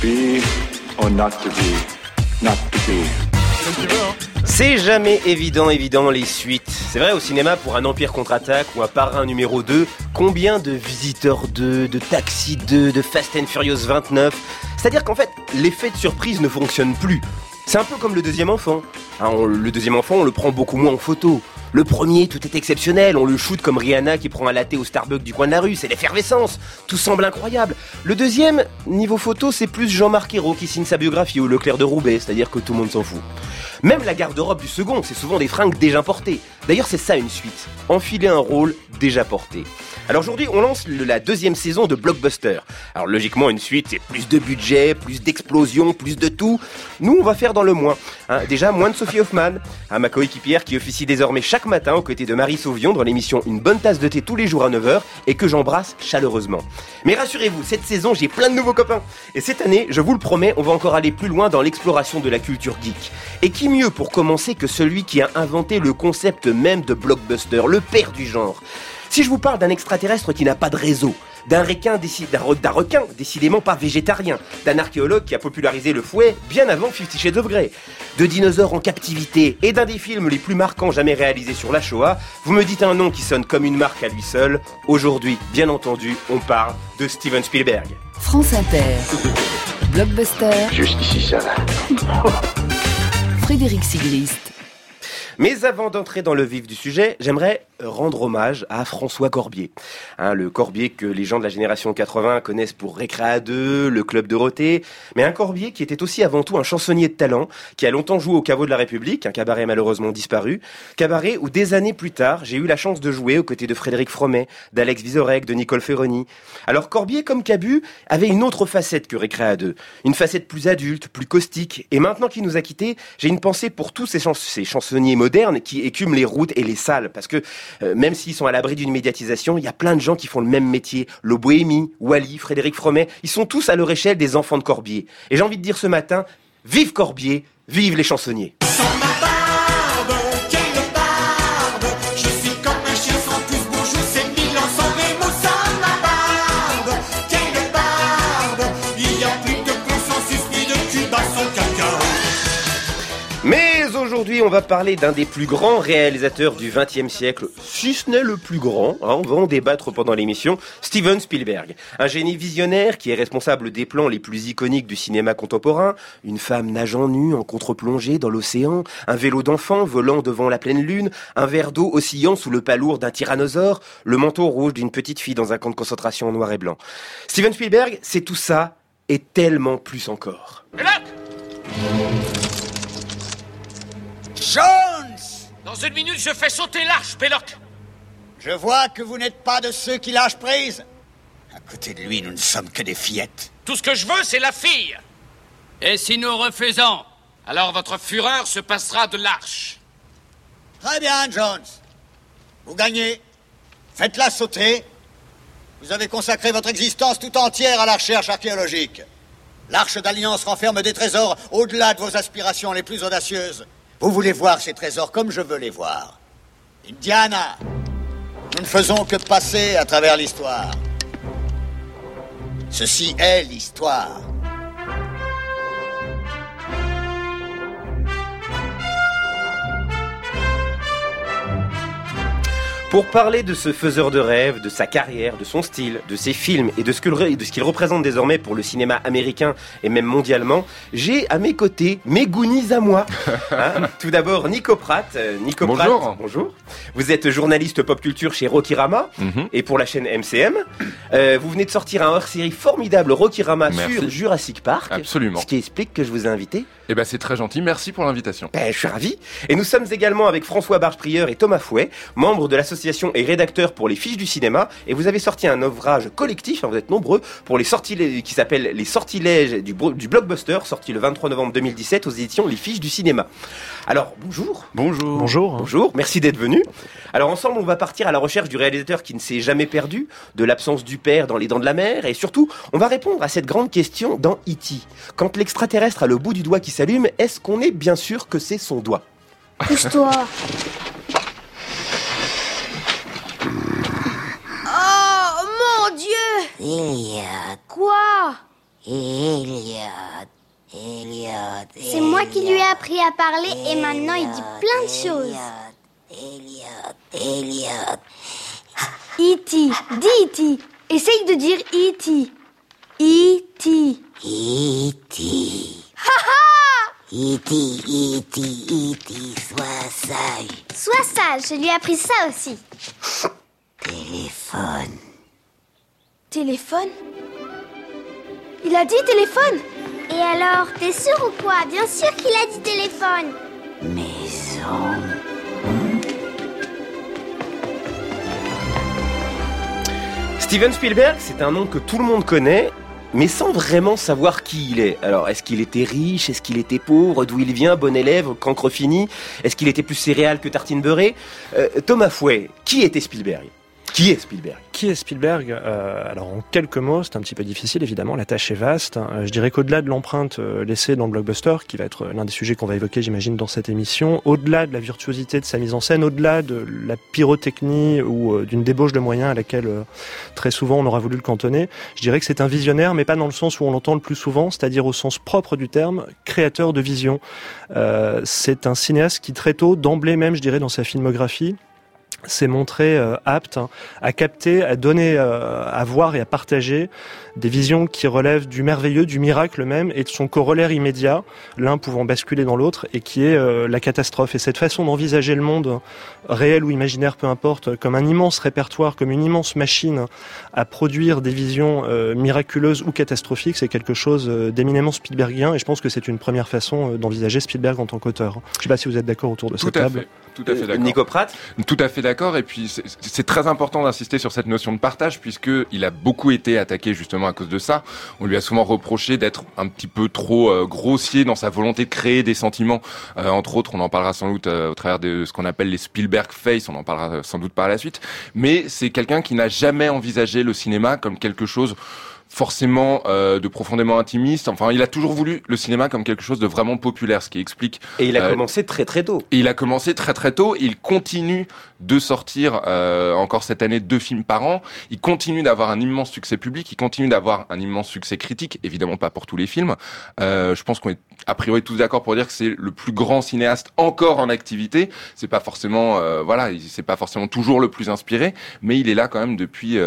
be or not to be, not to be. C'est jamais évident les suites. C'est vrai, au cinéma, pour un Empire contre-attaque ou un Parrain numéro 2, combien de Visiteurs 2, de Taxi 2, de Fast and Furious 29. C'est-à-dire qu'en fait, l'effet de surprise ne fonctionne plus. C'est un peu comme le deuxième enfant. Le deuxième enfant, on le prend beaucoup moins en photo. Le premier, tout est exceptionnel, on le shoot comme Rihanna qui prend un latte au Starbucks du coin de la rue, c'est l'effervescence, tout semble incroyable. Le deuxième, niveau photo, c'est plus Jean-Marc Ayrault qui signe sa biographie ou Leclerc de Roubaix, c'est-à-dire que tout le monde s'en fout. Même la garde-robe du second, c'est souvent des fringues déjà portées. D'ailleurs, c'est ça une suite, enfiler un rôle déjà porté. Alors aujourd'hui, on lance la deuxième saison de Blockbuster. Alors logiquement, une suite, c'est plus de budget, plus d'explosion, plus de tout. Nous, on va faire dans le moins. Déjà, moins de Sophie Hoffman, ma coéquipière qui officie désormais chaque matin aux côtés de Marie Sauvion dans l'émission Une bonne tasse de thé tous les jours à 9h et que j'embrasse chaleureusement. Mais rassurez-vous, cette saison, j'ai plein de nouveaux copains. Et cette année, je vous le promets, on va encore aller plus loin dans l'exploration de la culture geek. Et qui mieux pour commencer que celui qui a inventé le concept même de Blockbuster, le père du genre. Si je vous parle d'un extraterrestre qui n'a pas de réseau, d'un requin décidément pas végétarien, d'un archéologue qui a popularisé le fouet bien avant 50 Shades of Grey, de dinosaures en captivité et d'un des films les plus marquants jamais réalisés sur la Shoah, vous me dites un nom qui sonne comme une marque à lui seul. Aujourd'hui, bien entendu, on parle de Steven Spielberg. France Inter. Blockbuster. Juste ici, ça va. Frédéric Sigrist. Mais avant d'entrer dans le vif du sujet, j'aimerais rendre hommage à François Corbier. Le Corbier que les gens de la génération 80 connaissent pour Récréa 2, le Club Dorothée, mais un Corbier qui était aussi avant tout un chansonnier de talent, qui a longtemps joué au Caveau de la République, un cabaret malheureusement disparu, cabaret où des années plus tard, j'ai eu la chance de jouer aux côtés de Frédéric Fromet, d'Alex Vizorek, de Nicole Ferroni. Alors Corbier, comme Cabu, avait une autre facette que Récréa 2, une facette plus adulte, plus caustique, et maintenant qu'il nous a quittés, j'ai une pensée pour tous ces chansonniers modernes qui écument les routes et les salles, parce que même s'ils sont à l'abri d'une médiatisation, il y a plein de gens qui font le même métier. Lo Bohémie, Wally, Frédéric Fromet, ils sont tous à leur échelle des enfants de Corbier. Et j'ai envie de dire ce matin, vive Corbier, vive les chansonniers. Sans ma barbe, quelle barbe, je suis comme un chien sans plus bonjour, c'est mille ans sans Rémo. Sans ma barbe, quelle barbe, il y a plus de consensus ni de Cuba sans cacao. Mais aujourd'hui, on va parler d'un des plus grands réalisateurs du XXe siècle, si ce n'est le plus grand, on va en débattre pendant l'émission, Steven Spielberg. Un génie visionnaire qui est responsable des plans les plus iconiques du cinéma contemporain, une femme nageant nue en contre-plongée dans l'océan, un vélo d'enfant volant devant la pleine lune, un verre d'eau oscillant sous le palourd d'un tyrannosaure, le manteau rouge d'une petite fille dans un camp de concentration en noir et blanc. Steven Spielberg, c'est tout ça et tellement plus encore. Jones! Dans une minute, je fais sauter l'arche, Belloc. Je vois que vous n'êtes pas de ceux qui lâchent prise. À côté de lui, nous ne sommes que des fillettes. Tout ce que je veux, c'est la fille. Et si nous refusons, alors votre fureur se passera de l'arche. Très bien, Jones. Vous gagnez. Faites-la sauter. Vous avez consacré votre existence tout entière à la recherche archéologique. L'Arche d'Alliance renferme des trésors au-delà de vos aspirations les plus audacieuses. Vous voulez voir ces trésors comme je veux les voir. Indiana, nous ne faisons que passer à travers l'histoire. Ceci est l'histoire. Pour parler de ce faiseur de rêves, de sa carrière, de son style, de ses films et de ce qu'il représente désormais pour le cinéma américain et même mondialement, j'ai à mes côtés mes Goonies à moi. Tout d'abord, Nico Pratt. Nico Bonjour. Pratt, bonjour. Vous êtes journaliste pop culture chez Rokirama et pour la chaîne MCM. Vous venez de sortir un hors-série formidable, Rokirama, sur Jurassic Park. Absolument. Ce qui explique que je vous ai invité. Eh ben, c'est très gentil. Merci pour l'invitation. Je suis ravi. Et nous sommes également avec François Barge-Prieur et Thomas Fouet, membres de l'association et rédacteurs pour les Fiches du cinéma. Et vous avez sorti un ouvrage collectif, vous êtes nombreux, pour les sortilèges, qui s'appelle Les sortilèges du Blockbuster, sorti le 23 novembre 2017 aux éditions Les Fiches du cinéma. Alors, bonjour. Bonjour. Bonjour. Bonjour, merci d'être venu. Alors ensemble, on va partir à la recherche du réalisateur qui ne s'est jamais perdu, de l'absence du père dans Les Dents de la Mer, et surtout, on va répondre à cette grande question dans E.T. Quand l'extraterrestre a le bout du doigt qui s'allume, est-ce qu'on est bien sûr que c'est son doigt ? Pousse-toi. Oh, mon Dieu! Il y a... Quoi? Il y a... C'est moi qui lui ai appris à parler et maintenant il dit plein de choses. E.T. Dis E.T. Essaye de dire E.T. E.T. E.T. E.T. Sois sage. Sois sage, je lui ai appris ça aussi. Téléphone. Téléphone? Il a dit téléphone? Et alors, t'es sûr ou quoi? Bien sûr qu'il a dit téléphone. Maison. Steven Spielberg, c'est un nom que tout le monde connaît, mais sans vraiment savoir qui il est. Alors, est-ce qu'il était riche? Est-ce qu'il était pauvre? D'où il vient? Bon élève? Cancre fini? Est-ce qu'il était plus céréales que tartine beurrée? Thomas Fouet, qui était Spielberg? Qui est Spielberg? Qui est Spielberg? Alors en quelques mots, c'est un petit peu difficile évidemment, la tâche est vaste. Je dirais qu'au-delà de l'empreinte laissée dans le blockbuster, qui va être l'un des sujets qu'on va évoquer j'imagine dans cette émission, au-delà de la virtuosité de sa mise en scène, au-delà de la pyrotechnie ou d'une débauche de moyens à laquelle très souvent on aura voulu le cantonner, je dirais que c'est un visionnaire, mais pas dans le sens où on l'entend le plus souvent, c'est-à-dire au sens propre du terme, créateur de vision. C'est un cinéaste qui très tôt, d'emblée même je dirais dans sa filmographie, s'est montré apte à capter, à donner, à voir et à partager des visions qui relèvent du merveilleux, du miracle même, et de son corollaire immédiat, l'un pouvant basculer dans l'autre, et qui est la catastrophe. Et cette façon d'envisager le monde, réel ou imaginaire, peu importe, comme un immense répertoire, comme une immense machine à produire des visions miraculeuses ou catastrophiques, c'est quelque chose d'éminemment Spielbergien, et je pense que c'est une première façon d'envisager Spielberg en tant qu'auteur. Je ne sais pas si vous êtes d'accord autour de cette table. Tout à fait d'accord. Nico Pratt? Tout à fait d'accord, et puis c'est très important d'insister sur cette notion de partage, puisqu'il a beaucoup été attaqué justement à cause de ça. On lui a souvent reproché d'être un petit peu trop grossier dans sa volonté de créer des sentiments. Entre autres, on en parlera sans doute au travers de ce qu'on appelle les Spielberg Face, on en parlera sans doute par la suite. Mais c'est quelqu'un qui n'a jamais envisagé le cinéma comme quelque chose forcément de profondément intimiste. Enfin, il a toujours voulu le cinéma comme quelque chose de vraiment populaire, ce qui explique... Et il a commencé très très tôt. Et il a commencé très très tôt. Il continue de sortir encore cette année 2 films par an. Il continue d'avoir un immense succès public. Il continue d'avoir un immense succès critique. Évidemment pas pour tous les films. Je pense qu'on est a priori tous d'accord pour dire que c'est le plus grand cinéaste encore en activité. C'est pas forcément c'est pas forcément toujours le plus inspiré, mais il est là quand même depuis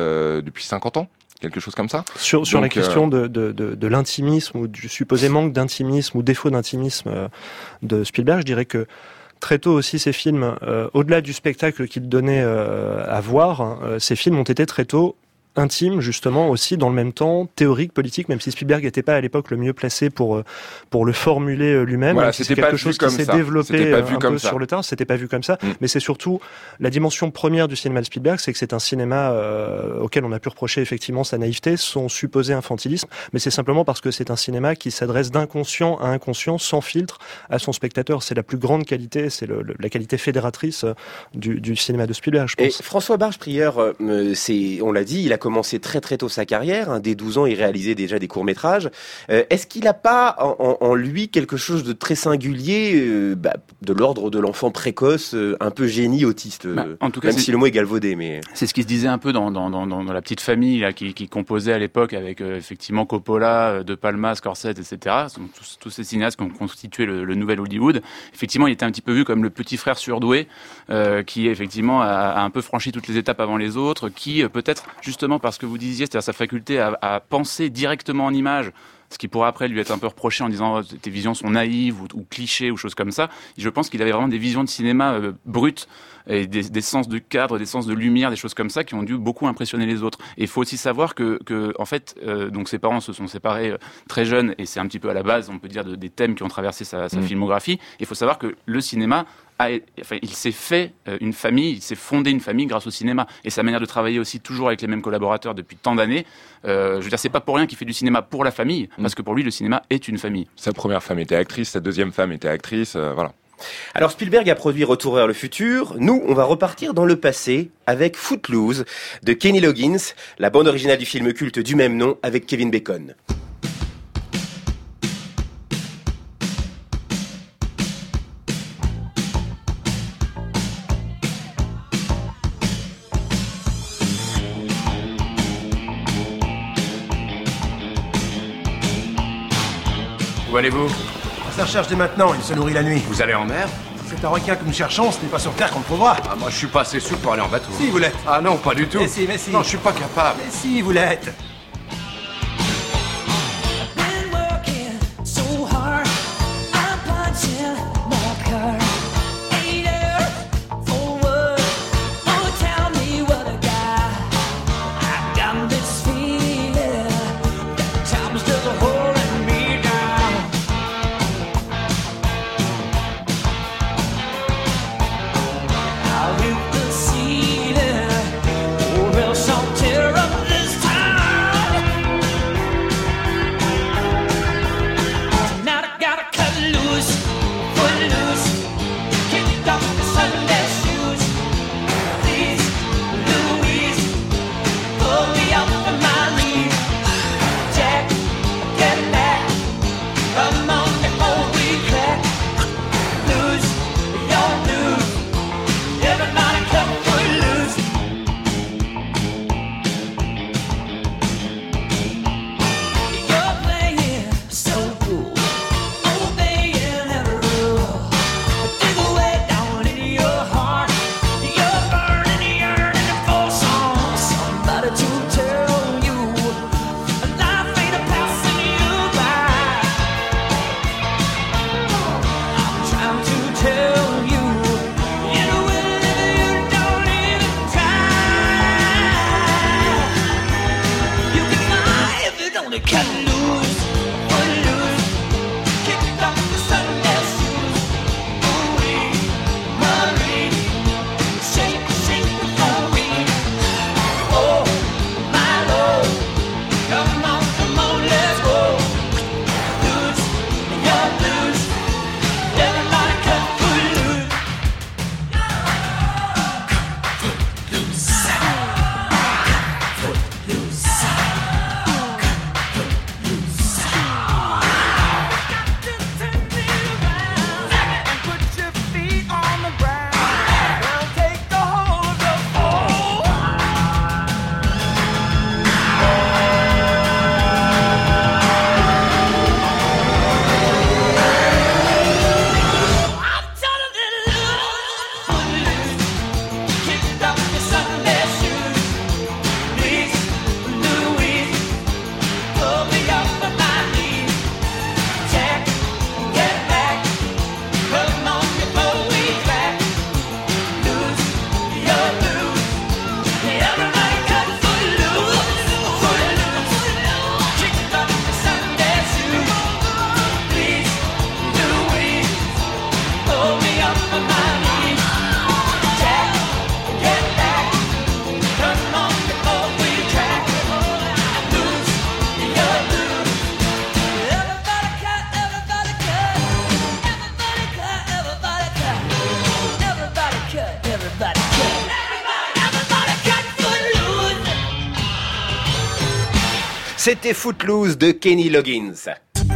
50 ans. Quelque chose comme ça. Sur la question de l'intimisme ou du supposé manque d'intimisme ou défaut d'intimisme de Spielberg, je dirais que très tôt aussi ces films, au-delà du spectacle qu'il donnait à voir, ces films ont été très tôt intime, justement, aussi dans le même temps, théorique, politique, même si Spielberg n'était pas à l'époque le mieux placé pour le formuler lui-même. Voilà, c'est quelque chose qui s'est développé un peu sur le terrain, c'était pas vu comme ça, mais c'est surtout la dimension première du cinéma de Spielberg, c'est que c'est un cinéma auquel on a pu reprocher effectivement sa naïveté, son supposé infantilisme, mais c'est simplement parce que c'est un cinéma qui s'adresse d'inconscient à inconscient, sans filtre, à son spectateur. C'est la plus grande qualité, c'est la qualité fédératrice du cinéma de Spielberg, je pense. Et François Barge-Prieur, on l'a dit, il a commencé très très tôt sa carrière. Dès 12 ans, il réalisait déjà des courts-métrages. Est-ce qu'il n'a pas en lui quelque chose de très singulier, de l'ordre de l'enfant précoce, un peu génie autiste, en tout cas, même si le mot est galvaudé, mais... C'est ce qui se disait un peu dans la petite famille là, qui composait à l'époque avec effectivement Coppola, De Palma, Scorsese, etc. Tous ces cinéastes qui ont constitué le nouvel Hollywood. Effectivement, il était un petit peu vu comme le petit frère surdoué qui effectivement a un peu franchi toutes les étapes avant les autres, qui peut-être justement parce que vous disiez, c'est-à-dire sa faculté à penser directement en images, ce qui pourrait après lui être un peu reproché en disant tes visions sont naïves ou clichés ou choses comme ça. Je pense qu'il avait vraiment des visions de cinéma brutes et des sens de cadre, des sens de lumière, des choses comme ça qui ont dû beaucoup impressionner les autres. Et il faut aussi savoir que en fait, donc ses parents se sont séparés très jeunes et c'est un petit peu à la base, on peut dire, des thèmes qui ont traversé sa filmographie. Il faut savoir que le cinéma il s'est fait une famille, il s'est fondé une famille grâce au cinéma. Et sa manière de travailler aussi toujours avec les mêmes collaborateurs depuis tant d'années, je veux dire, c'est pas pour rien qu'il fait du cinéma pour la famille, parce que pour lui, le cinéma est une famille. Sa première femme était actrice, sa deuxième femme était actrice, voilà. Alors Spielberg a produit Retour vers le futur. Nous, on va repartir dans le passé avec Footloose de Kenny Loggins, la bande originale du film culte du même nom avec Kevin Bacon. Où allez-vous ? la recherche dès maintenant, il se nourrit la nuit. Vous allez en mer? C'est un requin que nous cherchons, ce n'est pas sur Terre qu'on le trouvera. Ah, moi je suis pas assez souple pour aller en bateau. Si, vous l'êtes. Ah non, pas du tout. Mais si. Non, je suis pas capable. Mais si, vous l'êtes. C'était Footloose de Kenny Loggins. Ça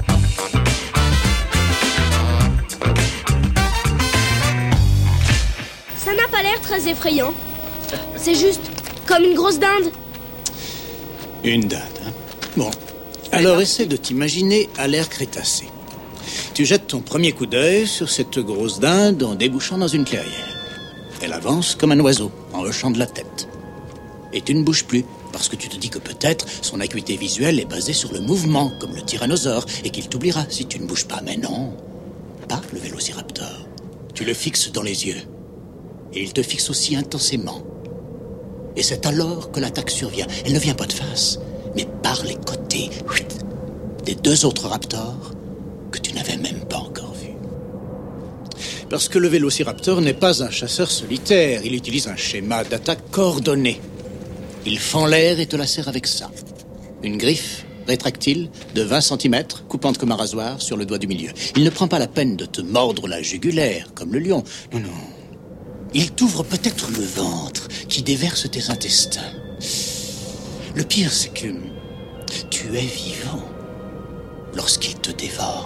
n'a pas l'air très effrayant. C'est juste comme une grosse dinde. Une dinde, hein? Bon. Alors essaie de t'imaginer à l'ère Crétacé. Tu jettes ton premier coup d'œil sur cette grosse dinde en débouchant dans une clairière. Elle avance comme un oiseau, en hochant de la tête. Et tu ne bouges plus, parce que tu te dis que peut-être son acuité visuelle est basée sur le mouvement, comme le tyrannosaure, et qu'il t'oubliera si tu ne bouges pas. Mais non, pas le vélociraptor. Tu le fixes dans les yeux. Et il te fixe aussi intensément. Et c'est alors que l'attaque survient. Elle ne vient pas de face, mais par les côtés des deux autres raptors que tu n'avais même pas encore vus. Parce que le vélociraptor n'est pas un chasseur solitaire. Il utilise un schéma d'attaque coordonné. Il fend l'air et te lacère avec ça. Une griffe rétractile de 20 cm, coupante comme un rasoir, sur le doigt du milieu. Il ne prend pas la peine de te mordre la jugulaire, comme le lion. Non, non. Il t'ouvre peut-être le ventre, qui déverse tes intestins. Le pire, c'est que tu es vivant lorsqu'il te dévore.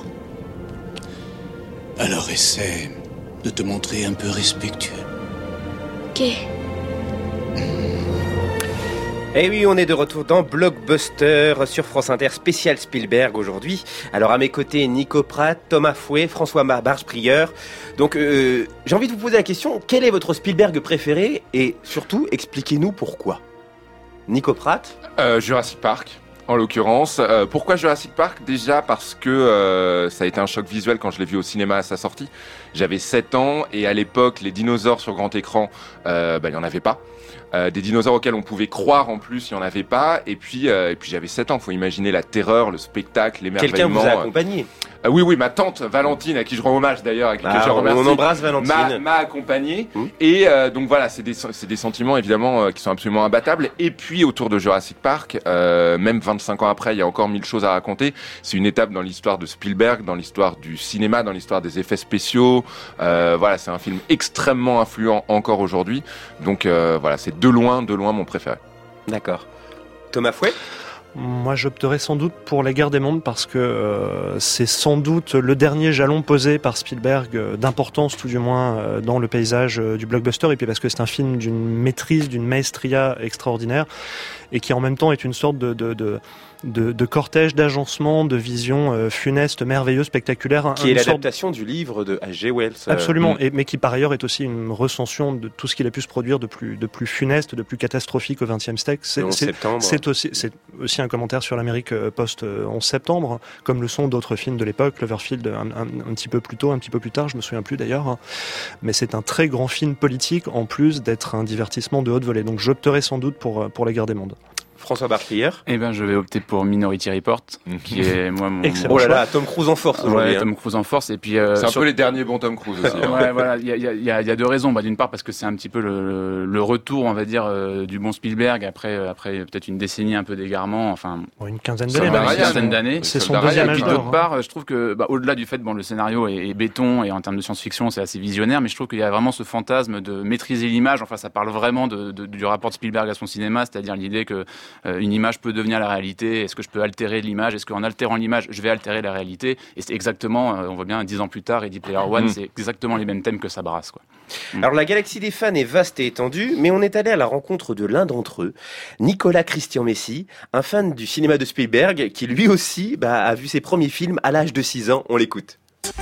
Alors essaie de te montrer un peu respectueux. Ok. Et oui, on est de retour dans Blockbuster sur France Inter, spécial Spielberg aujourd'hui. Alors à mes côtés, Nico Pratt, Thomas Fouet, François Barge-Prieur. Donc j'ai envie de vous poser la question, quel est votre Spielberg préféré? Et surtout, expliquez-nous pourquoi. Nico Pratt? Jurassic Park. En l'occurrence, pourquoi Jurassic Park? Déjà parce que ça a été un choc visuel quand je l'ai vu au cinéma à sa sortie. J'avais 7 ans et à l'époque, les dinosaures sur grand écran, il n'y en avait pas. Des dinosaures auxquels on pouvait croire en plus, il n'y en avait pas. Et puis j'avais 7 ans, faut imaginer la terreur, le spectacle, l'émerveillement. Quelqu'un vous a accompagné? Oui, ma tante Valentine, à qui je rends hommage d'ailleurs, que je remercie. On embrasse Valentine. M'a accompagné. Et donc voilà, c'est des sentiments évidemment qui sont absolument imbattables. Et puis autour de Jurassic Park, même 25 ans après, il y a encore 1000 choses à raconter. C'est une étape dans l'histoire de Spielberg, dans l'histoire du cinéma, dans l'histoire des effets spéciaux. Voilà, c'est un film extrêmement influent encore aujourd'hui. Donc voilà, c'est de loin mon préféré. D'accord. Thomas Fouet? Moi, j'opterais sans doute pour La Guerre des mondes parce que c'est sans doute le dernier jalon posé par Spielberg d'importance, tout du moins, dans le paysage du blockbuster. Et puis parce que c'est un film d'une maîtrise, d'une maestria extraordinaire et qui en même temps est une sorte de cortège, d'agencement, de vision funeste, merveilleuse, spectaculaire. Qui est l'adaptation du livre de H.G. Wells. Absolument, mais qui par ailleurs est aussi une recension de tout ce qu'il a pu se produire de plus funeste, de plus catastrophique au XXe siècle. C'est aussi un commentaire sur l'Amérique post-11 septembre, comme le sont d'autres films de l'époque, Cloverfield un petit peu plus tôt, un petit peu plus tard, je me souviens plus d'ailleurs. Mais c'est un très grand film politique, en plus d'être un divertissement de haute volée. Donc j'opterai sans doute pour La Guerre des mondes. François Barge-Prieur? Eh ben, je vais opter pour Minority Report, qui est moi mon. Excellent. Oh là là, Tom Cruise en force aujourd'hui. Ouais, Tom Cruise en force. Et puis c'est un peu les derniers bons Tom Cruise aussi. Ouais, voilà, il y a deux raisons. D'une part parce que c'est un petit peu le retour, on va dire, du bon Spielberg après peut-être une décennie un peu d'égarement. Enfin, une quinzaine d'années. C'est son deuxième âge d'or. D'autre part, je trouve que au-delà du fait, le scénario est béton et en termes de science-fiction, c'est assez visionnaire, mais je trouve qu'il y a vraiment ce fantasme de maîtriser l'image. Enfin, ça parle vraiment du rapport de Spielberg à son cinéma, c'est-à-dire l'idée que une image peut devenir la réalité. Est-ce que je peux altérer l'image? Est-ce qu'en altérant l'image, je vais altérer la réalité? Et c'est exactement, on voit bien 10 ans plus tard, Ready Player One, c'est exactement les mêmes thèmes que ça brasse, quoi. Alors la galaxie des fans est vaste et étendue, mais on est allé à la rencontre de l'un d'entre eux, Nicolas Christian Messi, un fan du cinéma de Spielberg, qui lui aussi a vu ses premiers films à l'âge de 6 ans. On l'écoute.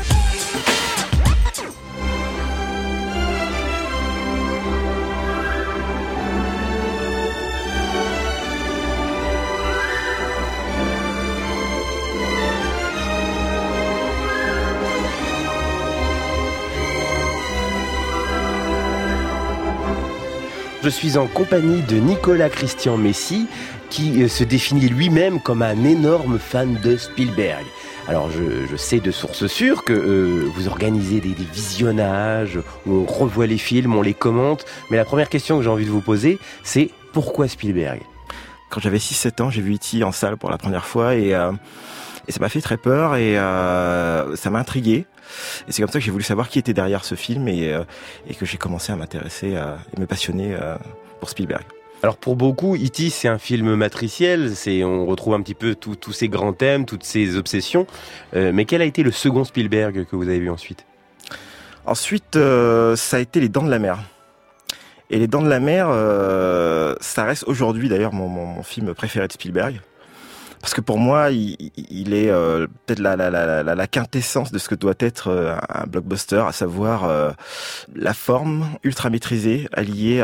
Je suis en compagnie de Nicolas Christian Messi, qui se définit lui-même comme un énorme fan de Spielberg. Alors je sais de sources sûres que vous organisez des visionnages, où on revoit les films, on les commente, mais la première question que j'ai envie de vous poser, c'est pourquoi Spielberg? Quand j'avais 6-7 ans, j'ai vu E.T. en salle pour la première fois et ça m'a fait très peur et ça m'a intrigué. Et c'est comme ça que j'ai voulu savoir qui était derrière ce film et que j'ai commencé à m'intéresser et me passionner pour Spielberg. Alors pour beaucoup, E.T. c'est un film matriciel, on retrouve un petit peu tous ces grands thèmes, toutes ces obsessions. Mais quel a été le second Spielberg que vous avez vu ensuite? Ensuite, ça a été Les Dents de la Mer. Et Les Dents de la Mer, ça reste aujourd'hui d'ailleurs mon film préféré de Spielberg. Parce que pour moi, il est peut-être la quintessence de ce que doit être un blockbuster, à savoir la forme ultra maîtrisée, alliée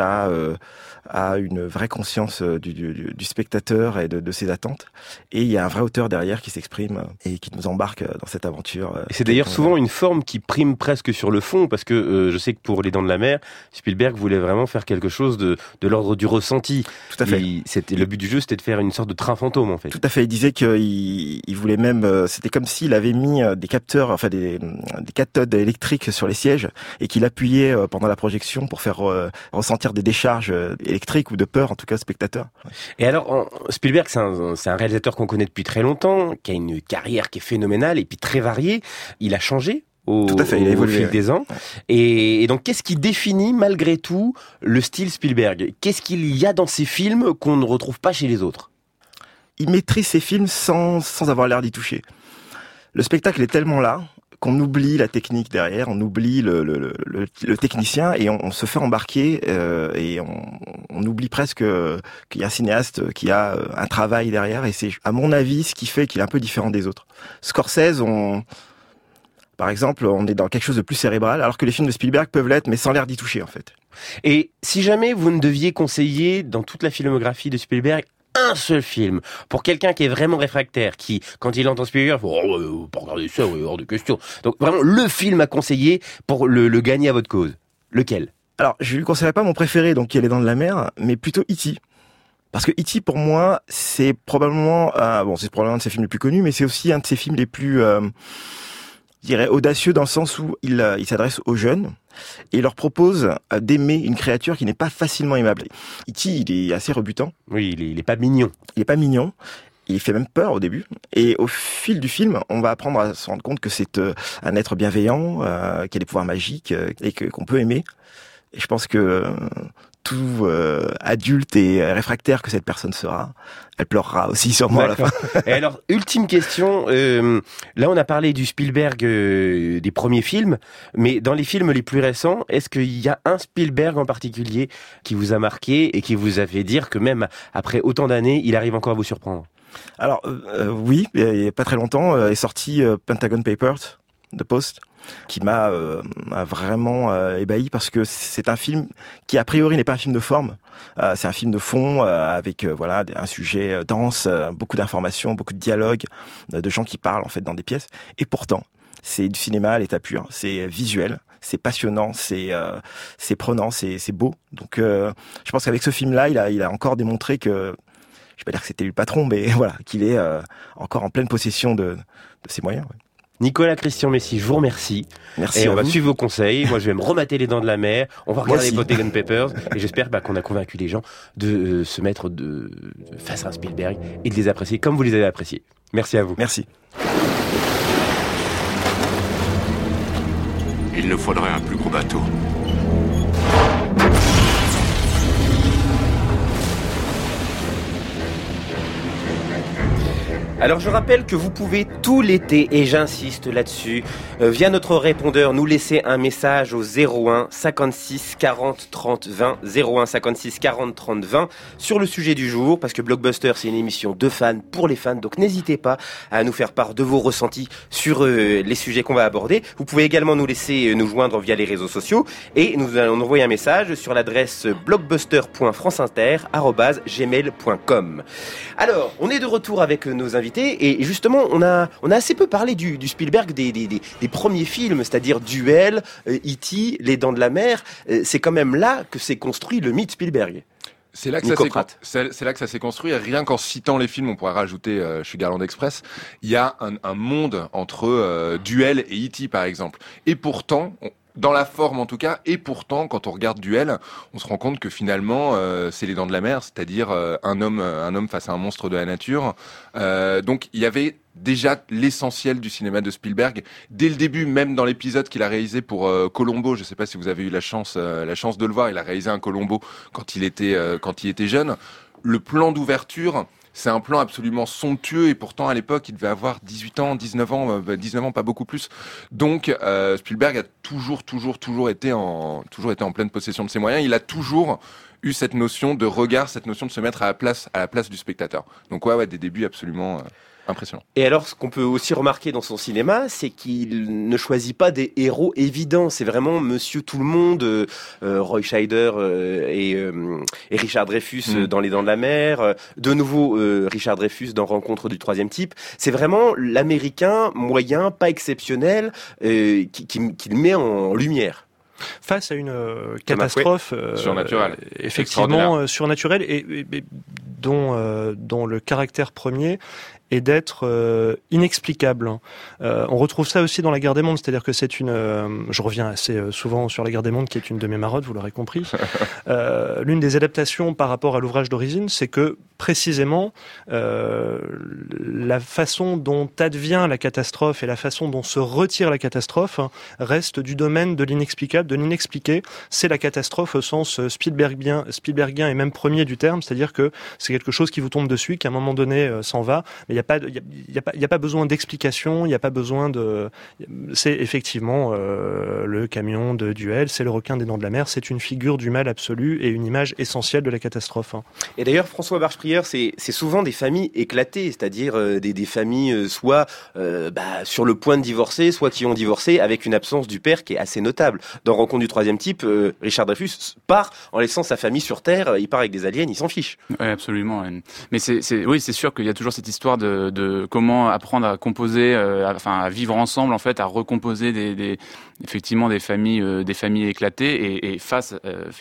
à une vraie conscience du spectateur et de ses attentes. Et il y a un vrai auteur derrière qui s'exprime et qui nous embarque dans cette aventure. Et c'est d'ailleurs souvent une forme qui prime presque sur le fond, parce que je sais que pour Les Dents de la Mer, Spielberg voulait vraiment faire quelque chose de l'ordre du ressenti. Tout à fait. Le but du jeu, c'était de faire une sorte de train fantôme, en fait. Tout à fait. Il disait qu'il voulait même, c'était comme s'il avait mis des capteurs, enfin des cathodes électriques sur les sièges et qu'il appuyait pendant la projection pour faire ressentir des décharges électriques ou de peur, en tout cas, au spectateur. Et alors, Spielberg, c'est un réalisateur qu'on connaît depuis très longtemps, qui a une carrière qui est phénoménale et puis très variée. Il a changé tout à fait, il a évolué, au fil des ans. Et donc, qu'est-ce qui définit malgré tout le style Spielberg? Qu'est-ce qu'il y a dans ces films qu'on ne retrouve pas chez les autres? Il maîtrise ses films sans avoir l'air d'y toucher. Le spectacle est tellement là qu'on oublie la technique derrière, on oublie le technicien et on se fait embarquer et on oublie presque qu'il y a un cinéaste qui a un travail derrière et c'est à mon avis ce qui fait qu'il est un peu différent des autres. Scorsese, par exemple, on est dans quelque chose de plus cérébral alors que les films de Spielberg peuvent l'être mais sans l'air d'y toucher en fait. Et si jamais vous ne deviez conseiller dans toute la filmographie de Spielberg un seul film, pour quelqu'un qui est vraiment réfractaire, qui, quand il entend Spielberg, pas regarder ça, hors de question. Donc vraiment, le film à conseiller pour le gagner à votre cause. Lequel ? Alors, je lui conseillerais pas mon préféré, donc qui est Les Dents de la Mer, mais plutôt E.T. Parce que E.T. pour moi, c'est probablement, c'est probablement un de ses films les plus connus, mais c'est aussi un de ses films les plus, je dirais, audacieux dans le sens où il s'adresse aux jeunes et il leur propose d'aimer une créature qui n'est pas facilement aimable. E.T., il est assez rebutant. Oui, il est pas mignon. Il est pas mignon. Il fait même peur au début. Et au fil du film, on va apprendre à se rendre compte que c'est un être bienveillant, qui a des pouvoirs magiques et qu'on peut aimer. Et je pense que tout adulte et réfractaire que cette personne sera, elle pleurera aussi sûrement à la fin. Et alors, ultime question, là on a parlé du Spielberg des premiers films, mais dans les films les plus récents, est-ce qu'il y a un Spielberg en particulier qui vous a marqué et qui vous a fait dire que même après autant d'années, il arrive encore à vous surprendre ? Alors oui, il y a pas très longtemps est sorti Pentagon Papers, The Post, qui m'a vraiment ébahi parce que c'est un film qui a priori n'est pas un film de forme, c'est un film de fond avec un sujet dense, beaucoup d'informations, beaucoup de dialogues, de gens qui parlent en fait dans des pièces, et pourtant c'est du cinéma à l'état pur, c'est visuel, c'est passionnant, c'est prenant, c'est beau. Donc je pense qu'avec ce film-là, il a encore démontré que, je vais pas dire que c'était lui le patron, mais voilà, qu'il est encore en pleine possession de ses moyens. Ouais. Nicolas Christian Messi, je vous remercie. Merci. Et on va suivre vos conseils. Moi, je vais me remater Les Dents de la Mer. On va regarder les Pentagon Papers. Et j'espère qu'on a convaincu les gens de se mettre face à un Spielberg et de les apprécier comme vous les avez appréciés. Merci à vous. Merci. Il nous faudrait un plus gros bateau. Alors je rappelle que vous pouvez tout l'été, et j'insiste là-dessus, via notre répondeur, nous laisser un message au 01 56 40 30 20, 01 56 40 30 20, sur le sujet du jour, parce que Blockbuster c'est une émission de fans pour les fans, donc n'hésitez pas à nous faire part de vos ressentis sur les sujets qu'on va aborder. Vous pouvez également nous laisser nous joindre via les réseaux sociaux, et nous allons envoyer un message sur l'adresse blockbuster.franceinter@gmail.com. Alors, on est de retour avec nos invités. Et justement, on a assez peu parlé du Spielberg des premiers films, c'est-à-dire Duel, E.T., Les Dents de la Mer. C'est quand même là que s'est construit le mythe Spielberg. C'est là que ça s'est construit. Et rien qu'en citant les films, on pourrait rajouter Sugarland Express. Il y a un monde entre Duel et E.T. par exemple. Et pourtant, dans la forme en tout cas, et pourtant quand on regarde Duel, on se rend compte que finalement c'est Les Dents de la Mer, c'est-à-dire un homme face à un monstre de la nature. Donc il y avait déjà l'essentiel du cinéma de Spielberg dès le début, même dans l'épisode qu'il a réalisé pour Columbo. Je ne sais pas si vous avez eu la chance de le voir. Il a réalisé un Columbo quand il était jeune. Le plan d'ouverture, c'est un plan absolument somptueux et pourtant à l'époque il devait avoir 19 ans, pas beaucoup plus. Donc Spielberg a toujours été en pleine possession de ses moyens. Il a toujours eu cette notion de regard, cette notion de se mettre à la place du spectateur. Donc ouais, des débuts absolument impressionnant. Et alors, ce qu'on peut aussi remarquer dans son cinéma, c'est qu'il ne choisit pas des héros évidents. C'est vraiment Monsieur Tout-le-Monde, Roy Scheider et Richard Dreyfuss dans Les Dents de la Mer. De nouveau, Richard Dreyfuss dans Rencontre du troisième type. C'est vraiment l'Américain moyen, pas exceptionnel, qui met en lumière. Face à une catastrophe surnaturelle, effectivement surnaturelle et dont le caractère premier est d'être inexplicable. On retrouve ça aussi dans La Guerre des Mondes, c'est-à-dire que c'est je reviens assez souvent sur La Guerre des Mondes, qui est une de mes marottes, vous l'aurez compris. L'une des adaptations par rapport à l'ouvrage d'origine, c'est que précisément la façon dont advient la catastrophe et la façon dont se retire la catastrophe reste du domaine de l'inexplicable, de l'inexpliqué. C'est la catastrophe au sens Spielbergien et même premier du terme, c'est-à-dire que c'est quelque chose qui vous tombe dessus, qui à un moment donné s'en va, mais il n'y a pas besoin d'explication, il n'y a pas besoin de. C'est effectivement le camion de duel, c'est le requin des Dents de la Mer, c'est une figure du mal absolu et une image essentielle de la catastrophe. Et d'ailleurs, François Barche-Prieur, c'est souvent des familles éclatées, c'est-à-dire des familles soit sur le point de divorcer, soit qui ont divorcé, avec une absence du père qui est assez notable. Dans Rencontre du troisième type, Richard Dreyfus part en laissant sa famille sur Terre, il part avec des aliens, il s'en fiche. Oui, absolument. Mais c'est sûr qu'il y a toujours cette histoire de comment apprendre à composer, à vivre ensemble, en fait, à recomposer effectivement des familles éclatées et face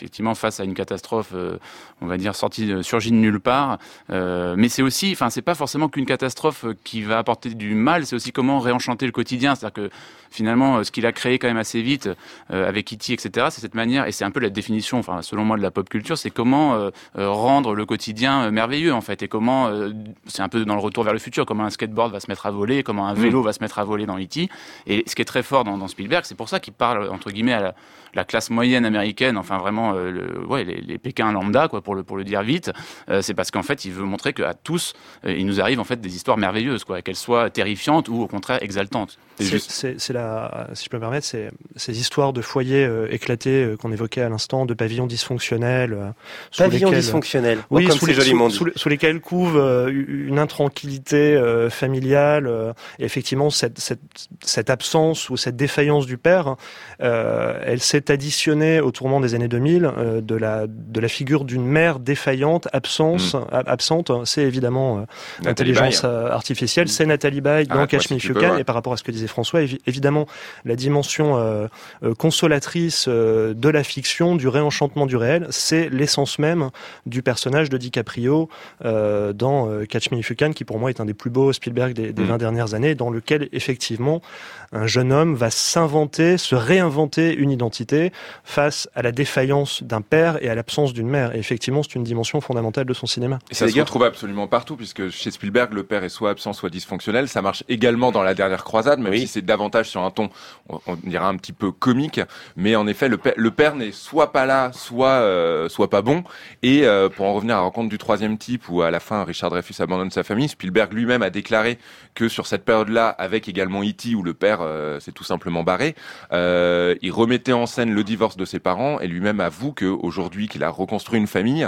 à une catastrophe, on va dire surgie de nulle part. Mais c'est aussi, c'est pas forcément qu'une catastrophe qui va apporter du mal, c'est aussi comment réenchanter le quotidien. C'est-à-dire que finalement, ce qu'il a créé quand même assez vite avec E.T., etc., c'est cette manière, et c'est un peu la définition, selon moi, de la pop culture, c'est comment rendre le quotidien merveilleux, en fait, et comment, c'est un peu dans le retour vers le futur, comment un skateboard va se mettre à voler, comment un vélo va se mettre à voler dans E.T. Et ce qui est très fort dans Spielberg, c'est pour ça qu'il parle, entre guillemets, à la classe moyenne américaine, vraiment les Pékins lambda, quoi, pour le dire vite, c'est parce qu'en fait, il veut montrer qu'à tous, il nous arrive en fait des histoires merveilleuses, quoi, qu'elles soient terrifiantes ou au contraire exaltantes. Si je peux me permettre, ces histoires de foyers éclatés qu'on évoquait à l'instant, de pavillons dysfonctionnels. Dysfonctionnels, oui, comme sous lesquels couve une intranquillité familiale. Et effectivement, cette absence ou cette défaillance du père, elle s'est additionnée au tournant des années 2000 de la figure d'une mère défaillante, absente. C'est évidemment intelligence artificielle. C'est Nathalie Baye dans Catch Me If You Can. Et par rapport à ce que disait François, évidemment, la dimension consolatrice de la fiction, du réenchantement du réel, c'est l'essence même du personnage de DiCaprio dans Catch Me If You Can, qui pour moi est un des plus beaux Spielberg des 20 dernières années, dans lequel effectivement un jeune homme va se réinventer une identité face à la défaillance d'un père et à l'absence d'une mère. Et effectivement, c'est une dimension fondamentale de son cinéma. Et ça se retrouve absolument partout, puisque chez Spielberg, le père est soit absent, soit dysfonctionnel. Ça marche également dans La Dernière Croisade, même si c'est davantage sur un ton, on dirait un petit peu comique. Mais en effet, le père n'est soit pas là, soit pas bon. Et pour en revenir à la Rencontre du troisième type, où à la fin, Richard Dreyfus abandonne sa famille, Spielberg lui-même a déclaré que sur cette période-là, avec également E.T., où le père s'est tout simplement barré, il remettait en scène le divorce de ses parents, et lui-même avoue qu'aujourd'hui, qu'il a reconstruit une famille,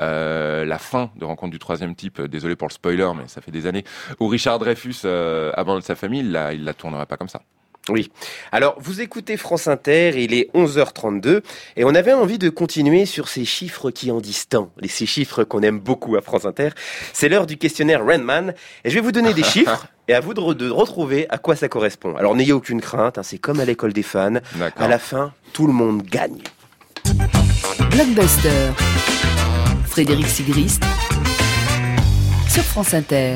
la fin de Rencontre du troisième type, désolé pour le spoiler, mais ça fait des années, où Richard Dreyfus abandonne sa famille, il la tournerait pas comme ça. Oui. Alors, vous écoutez France Inter, il est 11h32, et on avait envie de continuer sur ces chiffres qui en disent tant, ces chiffres qu'on aime beaucoup à France Inter. C'est l'heure du questionnaire Rainman, et je vais vous donner des chiffres, et à vous de retrouver à quoi ça correspond. Alors, n'ayez aucune crainte, c'est comme à l'école des fans. À la fin, tout le monde gagne. Blockbuster. Frédéric Sigrist sur France Inter.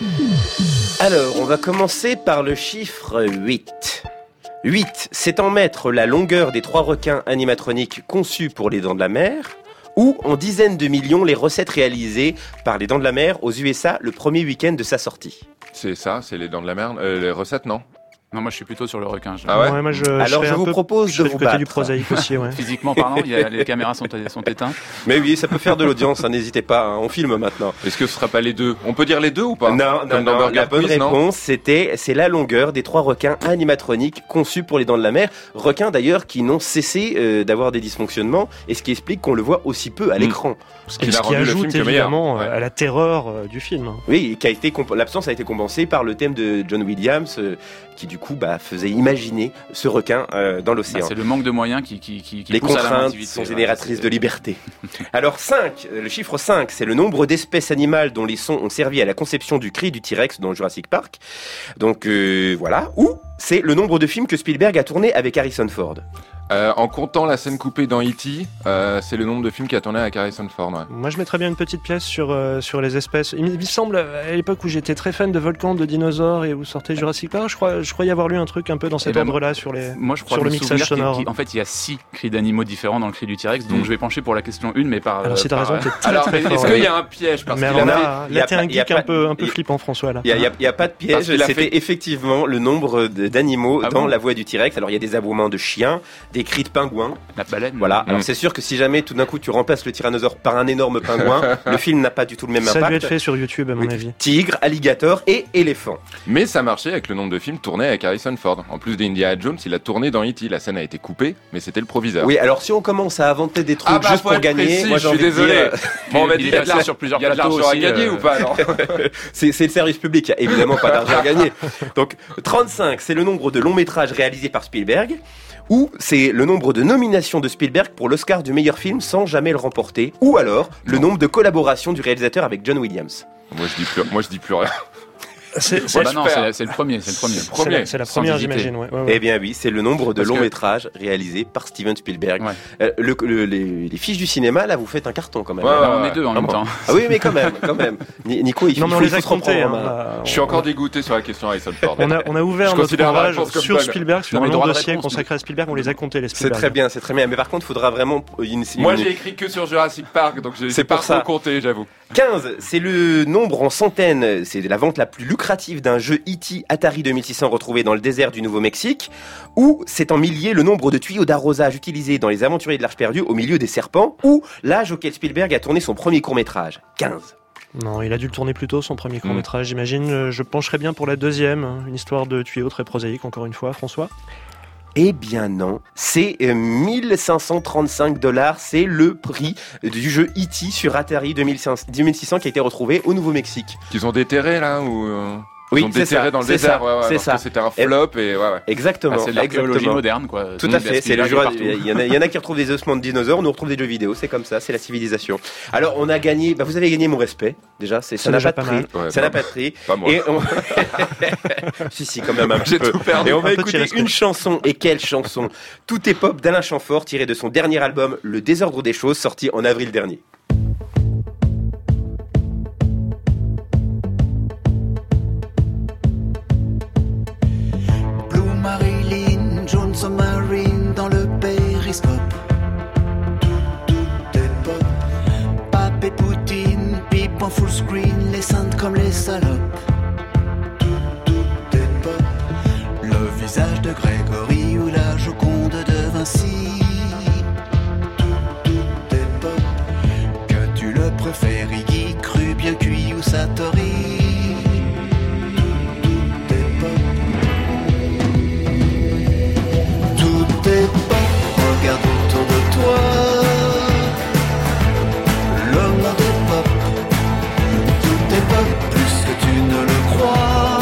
Alors, on va commencer par le chiffre 8. 8, c'est en mètres la longueur des 3 requins animatroniques conçus pour les Dents de la Mer, ou en dizaines de millions les recettes réalisées par les Dents de la Mer aux USA le premier week-end de sa sortie. C'est ça, c'est les Dents de la Mer, les recettes, non ? Non, moi je suis plutôt sur le requin. Ah ouais, moi, alors je vous propose de vous battre. Du prosaïque aussi, ouais. Physiquement parlant, les caméras sont éteintes. Mais oui, ça peut faire de l'audience, n'hésitez pas, on filme maintenant. Est-ce que ce sera pas les deux ? On peut dire les deux ou pas ? Non, la bonne réponse c'est la longueur des 3 requins animatroniques conçus pour les Dents de la Mer. Requins d'ailleurs qui n'ont cessé d'avoir des dysfonctionnements, et ce qui explique qu'on le voit aussi peu à l'écran. Ce qui ajoute évidemment à la terreur du film. Oui, l'absence a été compensée par le thème de John Williams, qui du coup faisait imaginer ce requin dans l'océan. C'est le manque de moyens qui les pousse à contraintes sont génératrices de liberté. Alors 5, le chiffre 5, c'est le nombre d'espèces animales dont les sons ont servi à la conception du cri du T-Rex dans Jurassic Park. Donc voilà. Ou c'est le nombre de films que Spielberg a tourné avec Harrison Ford. En comptant la scène coupée dans E.T., c'est le nombre de films qui a tourné avec Harrison Ford. Ouais. Moi, je mettrais bien une petite pièce sur les espèces. Il me semble, à l'époque où j'étais très fan de volcans, de dinosaures et où sortait Jurassic Park, je crois y avoir lu un truc un peu dans cet ordre-là sur le mixage sonore. En fait, il y a 6 cris d'animaux différents dans le cri du T-Rex, donc je vais pencher pour la question 1, mais par... Alors, si t'as raison, t'es très fort. Est-ce qu'il y a un piège parce qu'il là, t'es un geek un peu flippant, François. Là. Il y a pas de piège, c'était effectivement le nombre d'animaux dans la voix du T-Rex. Alors, il y a des aboiements de chiens, des cris de pingouin. La baleine. Voilà. Alors c'est sûr que si jamais tout d'un coup tu remplaces le tyrannosaure par un énorme pingouin, le film n'a pas du tout le même Ça impact. a dû être fait sur YouTube, à mon avis. Tigre, alligator et éléphant. Mais ça marchait avec le nombre de films tournés avec Harrison Ford. En plus d'Indiana Jones, il a tourné dans E.T. La scène a été coupée, mais c'était le proviseur. Oui, alors si on commence à inventer des trucs juste pour gagner, précis, moi je suis désolé. Bon, il est passé sur plusieurs plateaux l'argent aussi, à gagner ou pas alors c'est le service public, il n'y a évidemment pas d'argent à gagner. Donc 35, c'est le nombre de longs métrages réalisés par Spielberg, ou c'est le nombre de nominations de Spielberg pour l'Oscar du meilleur film sans jamais le remporter, ou alors le nombre de collaborations du réalisateur avec John Williams. Moi je dis plus rien. C'est le premier. C'est la première, j'imagine. Ouais. Eh bien oui, c'est le nombre de longs métrages réalisés par Steven Spielberg. Ouais. Les fiches du cinéma, là, vous faites un carton quand même. Ouais, on est deux en même temps. Ah oui, mais quand même. Nico, il faut les a comptés. Je suis encore dégoûté sur la question Harrison Ford. On a ouvert notre ouvrage sur Spielberg, sur un dossier consacré à Spielberg, on les a comptés, les Spielberg. C'est très bien. Mais par contre, il faudra vraiment... Moi, j'ai écrit que sur Jurassic Park, donc c'est pas trop compté, j'avoue. 15, c'est le nombre en centaines, c'est la vente la plus lucrative d'un jeu E.T. Atari 2600 retrouvé dans le désert du Nouveau-Mexique, ou c'est en milliers le nombre de tuyaux d'arrosage utilisés dans Les Aventuriers de l'Arche perdue au milieu des serpents, ou l'âge auquel Spielberg a tourné son premier court-métrage. 15. Non, il a dû le tourner plus tôt, son premier court-métrage, j'imagine. Je pencherais bien pour la deuxième, une histoire de tuyaux très prosaïque, encore une fois, François. Eh bien non, c'est 1535$, c'est le prix du jeu E.T. sur Atari 2600 qui a été retrouvé au Nouveau-Mexique. Qu'ils ont déterré là ou Oui, ils ont déterré dans le désert, c'est ça. C'était un flop et ouais. Exactement. C'est de l'archéologie moderne, quoi. Tout à fait. C'est le jeu. Il y en a qui retrouvent des ossements de dinosaures, nous on retrouve des jeux vidéo. C'est comme ça, c'est la civilisation. Alors on a gagné. Vous avez gagné mon respect. Déjà, ça n'a pas de prix. Ça n'a pas de prix. Pas moi. Et si, quand même un petit peu. Et on va écouter une chanson. Et quelle chanson? Tout est pop d'Alain Chamfort, tiré de son dernier album, Le désordre des choses, sorti en avril dernier. Marilyn, Jones Marine dans le périscope. Tout est pop. Pape et Poutine, pipe en full screen, les saintes comme les salopes. Tout est pop. Le visage de Grégory ou la Joconde de Vinci. Tout est pop. Que tu le préfères, Iggy, cru, bien cuit ou Satori. Regarde autour de toi, le monde est pop, tout est pop plus que tu ne le crois.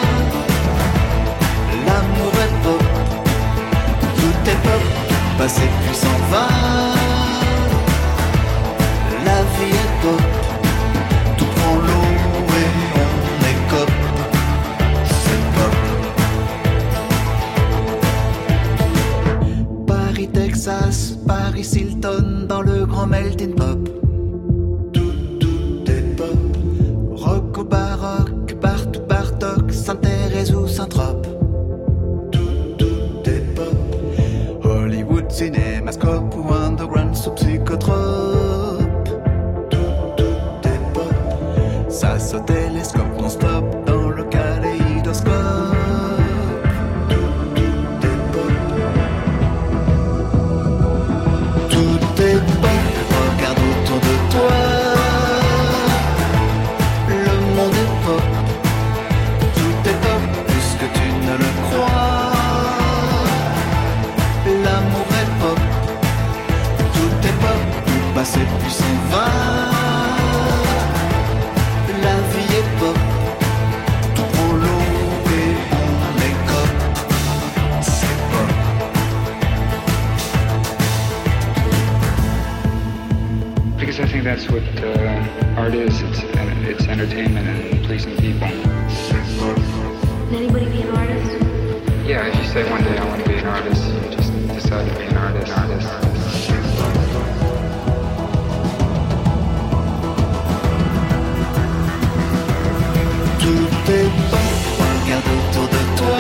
L'amour est pop, tout est pop, tout passé puis s'en va. La vie est pop, tout prend l'eau et on est cop, c'est pop. Texas, Paris Hilton dans le grand melting pop. Tout est pop. Rock au baroque, Bartok, Sainte-Thérèse ou Saint-Trope. Tout est pop. Hollywood, cinémascope ou underground sous psychotrope. Tout est pop. Ça saute télescope non-stop dans le kaléidoscope. Regarde autour de toi, le monde est pop, tout est pop plus que tu ne le crois. L'amour est pop, tout est pop, tout passé puis s'en va. La vie est pop, tout prend l'eau et on est cop, c'est pop. Because I think that's what art is. It's entertainment and pleasing people. Can anybody be an artist? Yeah, if you say one day I want to be an artist, you just decide to be an artist. Tout est pop, regarde autour de toi.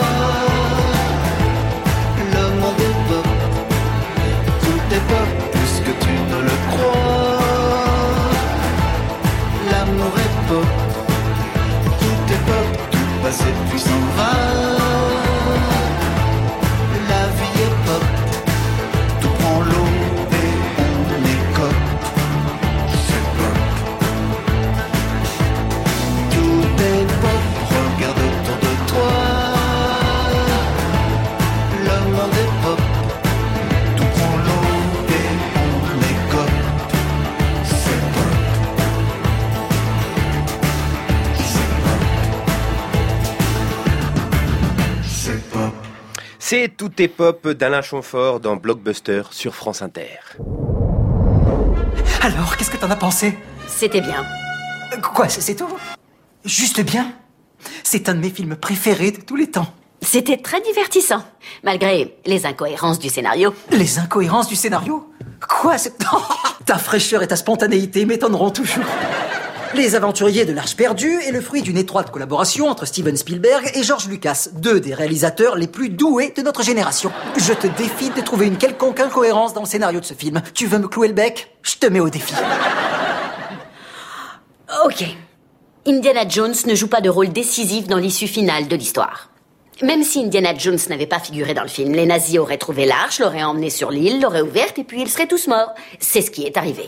Le monde est pop, tout est pop plus que tu ne le crois. L'amour est pop, tout est pop, tout passe et puis s'en va. La vie est pop, C'est Tout est pop d'Alain Chamfort dans Blockbuster sur France Inter. Alors, qu'est-ce que t'en as pensé? C'était bien. Quoi, c'est tout? Juste bien? C'est un de mes films préférés de tous les temps. C'était très divertissant, malgré les incohérences du scénario. Les incohérences du scénario? Quoi, ta fraîcheur et ta spontanéité m'étonneront toujours. Les Aventuriers de l'Arche perdue est le fruit d'une étroite collaboration entre Steven Spielberg et George Lucas, deux des réalisateurs les plus doués de notre génération. Je te défie de trouver une quelconque incohérence dans le scénario de ce film. Tu veux me clouer le bec? Je te mets au défi. Ok. Indiana Jones ne joue pas de rôle décisif dans l'issue finale de l'histoire. Même si Indiana Jones n'avait pas figuré dans le film, les nazis auraient trouvé l'arche, l'auraient emmené sur l'île, l'auraient ouverte et puis ils seraient tous morts. C'est ce qui est arrivé.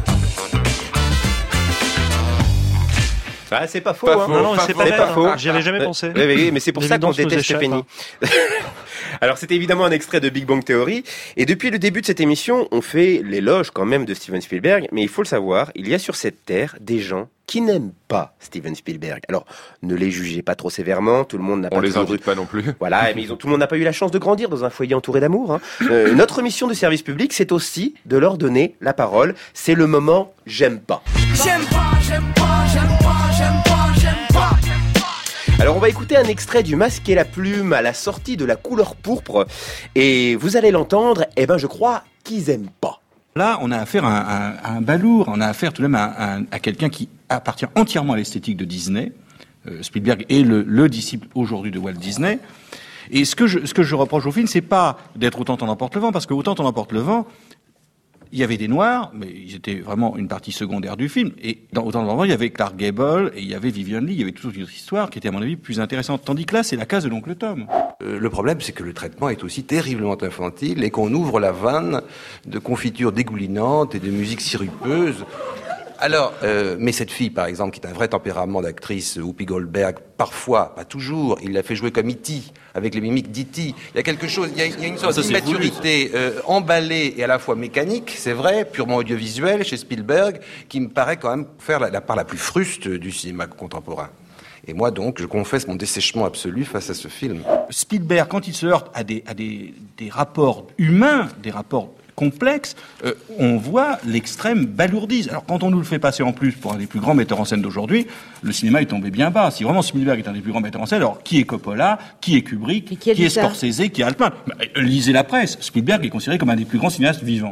Ah, c'est pas faux. Pas faux. Non, c'est pas faux. J'y avais jamais pensé. Oui, mais c'est pour ça qu'on déteste Penny. Alors, c'était évidemment un extrait de Big Bang Theory. Et depuis le début de cette émission, on fait l'éloge quand même de Steven Spielberg. Mais il faut le savoir, il y a sur cette terre des gens qui n'aiment pas Steven Spielberg. Alors, ne les jugez pas trop sévèrement. Tout le monde n'a pas. On les invite pas non plus. Voilà, mais tout le monde n'a pas eu la chance de grandir dans un foyer entouré d'amour. Hein. Notre mission de service public, c'est aussi de leur donner la parole. C'est le moment j'aime pas. J'aime pas, j'aime pas, j'aime pas, j'aime pas, j'aime pas. Alors on va écouter un extrait du Masque et la Plume à la sortie de La Couleur Pourpre. Et vous allez l'entendre, je crois qu'ils aiment pas. Là, on a affaire à un balourd, on a affaire tout de même à quelqu'un qui appartient entièrement à l'esthétique de Disney. Spielberg est le disciple aujourd'hui de Walt Disney. Et ce que je reproche au film, c'est pas d'être Autant en emporte le vent, parce que Autant en emporte le vent, il y avait des Noirs, mais ils étaient vraiment une partie secondaire du film. Et dans Autant en emporte le vent, il y avait Clark Gable et il y avait Vivian Leigh. Il y avait toute une autre histoire qui était, à mon avis, plus intéressante. Tandis que là, c'est la case de l'oncle Tom. Le problème, c'est que le traitement est aussi terriblement infantile et qu'on ouvre la vanne de confitures dégoulinantes et de musique sirupeuse. Alors, mais cette fille, par exemple, qui est un vrai tempérament d'actrice, Whoopi Goldberg, parfois, pas toujours, il l'a fait jouer comme E.T., avec les mimiques d'E.T. Il y a quelque chose, il y a une sorte d'immaturité emballée et à la fois mécanique, c'est vrai, purement audiovisuelle chez Spielberg, qui me paraît quand même faire la part la plus fruste du cinéma contemporain. Et moi, donc, je confesse mon dessèchement absolu face à ce film. Spielberg, quand il se heurte à des rapports humains, des rapports complexes, on voit l'extrême balourdise. Alors quand on nous le fait passer en plus pour un des plus grands metteurs en scène d'aujourd'hui, le cinéma est tombé bien bas. Si vraiment Spielberg est un des plus grands metteurs en scène, alors qui est Coppola, qui est Kubrick, qui est Scorsese, qui est Altman? Lisez la presse. Spielberg est considéré comme un des plus grands cinéastes vivants.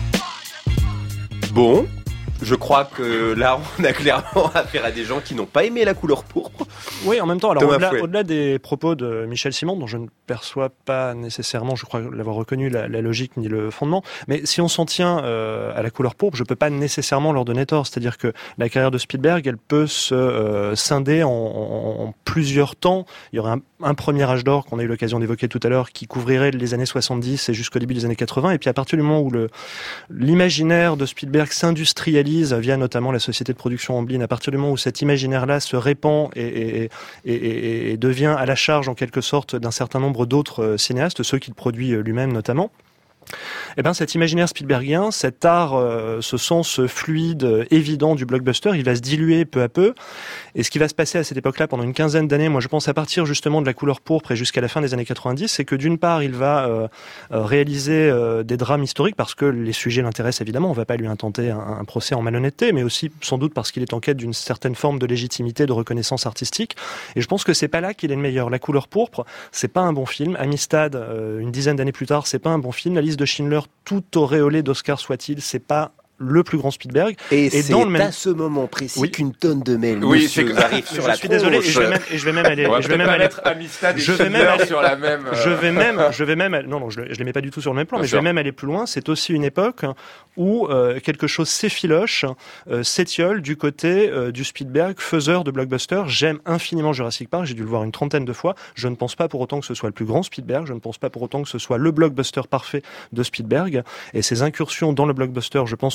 Bon, je crois que là, on a clairement affaire à des gens qui n'ont pas aimé La Couleur Pourpre. Oui, en même temps, alors au-delà des propos de Michel Simon, dont je ne perçois pas nécessairement, je crois l'avoir reconnu, la logique ni le fondement, mais si on s'en tient à La Couleur Pourpre, je peux pas nécessairement leur donner tort. C'est-à-dire que la carrière de Spielberg, elle peut se scinder en plusieurs temps. Il y aurait un premier âge d'or qu'on a eu l'occasion d'évoquer tout à l'heure, qui couvrirait les années 70 et jusqu'au début des années 80. Et puis à partir du moment où l'imaginaire de Spielberg s'industrialise via notamment la société de production Amblin, à partir du moment où cet imaginaire-là se répand et devient à la charge en quelque sorte d'un certain nombre d'autres cinéastes, ceux qu'il produit lui-même notamment, cet imaginaire Spielbergien, cet art, ce sens fluide, évident du blockbuster, il va se diluer peu à peu. Et ce qui va se passer à cette époque-là, pendant une quinzaine d'années, moi je pense à partir justement de La Couleur Pourpre et jusqu'à la fin des années 90, c'est que d'une part, il va réaliser des drames historiques parce que les sujets l'intéressent évidemment. On va pas lui intenter un procès en malhonnêteté, mais aussi sans doute parce qu'il est en quête d'une certaine forme de légitimité, de reconnaissance artistique. Et je pense que c'est pas là qu'il est le meilleur. La Couleur Pourpre, c'est pas un bon film. Amistad, une dizaine d'années plus tard, c'est pas un bon film. La Liste de Schindler, tout auréolé d'Oscar soit-il, c'est pas le plus grand Spielberg. Et c'est dans à ce moment précis qu'une tonne de mails arrive sur la tronche. Je suis désolé, et je vais même aller. Amistad et Schindler sur la même. Non, je les mets pas du tout sur le même plan, mais je vais même aller plus loin. C'est aussi une époque où quelque chose s'effiloche, s'étiole du côté du Spielberg, faiseur de blockbuster. J'aime infiniment Jurassic Park. J'ai dû le voir une trentaine de fois. Je ne pense pas pour autant que ce soit le plus grand Spielberg. Je ne pense pas pour autant que ce soit le blockbuster parfait de Spielberg. Et ses incursions dans le blockbuster, je pense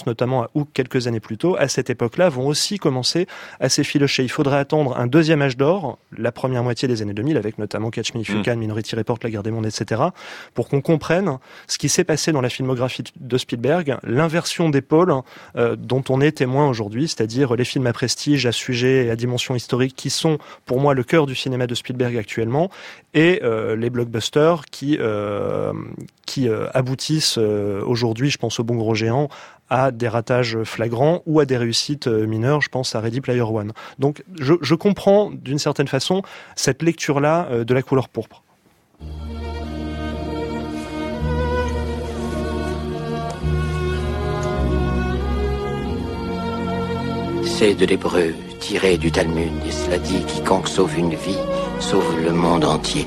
notamment à Hook quelques années plus tôt, à cette époque-là, vont aussi commencer à s'effilocher. Il faudrait attendre un deuxième âge d'or, la première moitié des années 2000, avec notamment Catch Me If You Can, Minority Report, La Guerre des Mondes, etc., pour qu'on comprenne ce qui s'est passé dans la filmographie de Spielberg, l'inversion des pôles dont on est témoin aujourd'hui, c'est-à-dire les films à prestige, à sujet et à dimension historique qui sont, pour moi, le cœur du cinéma de Spielberg actuellement, et les blockbusters qui aboutissent aujourd'hui, je pense au Bon Gros Géant, à des ratages flagrants ou à des réussites mineures, je pense à Ready Player One. Donc je comprends d'une certaine façon cette lecture-là de La Couleur pourpre. C'est de l'hébreu, tiré du Talmud, et cela dit quiconque sauve une vie, sauve le monde entier.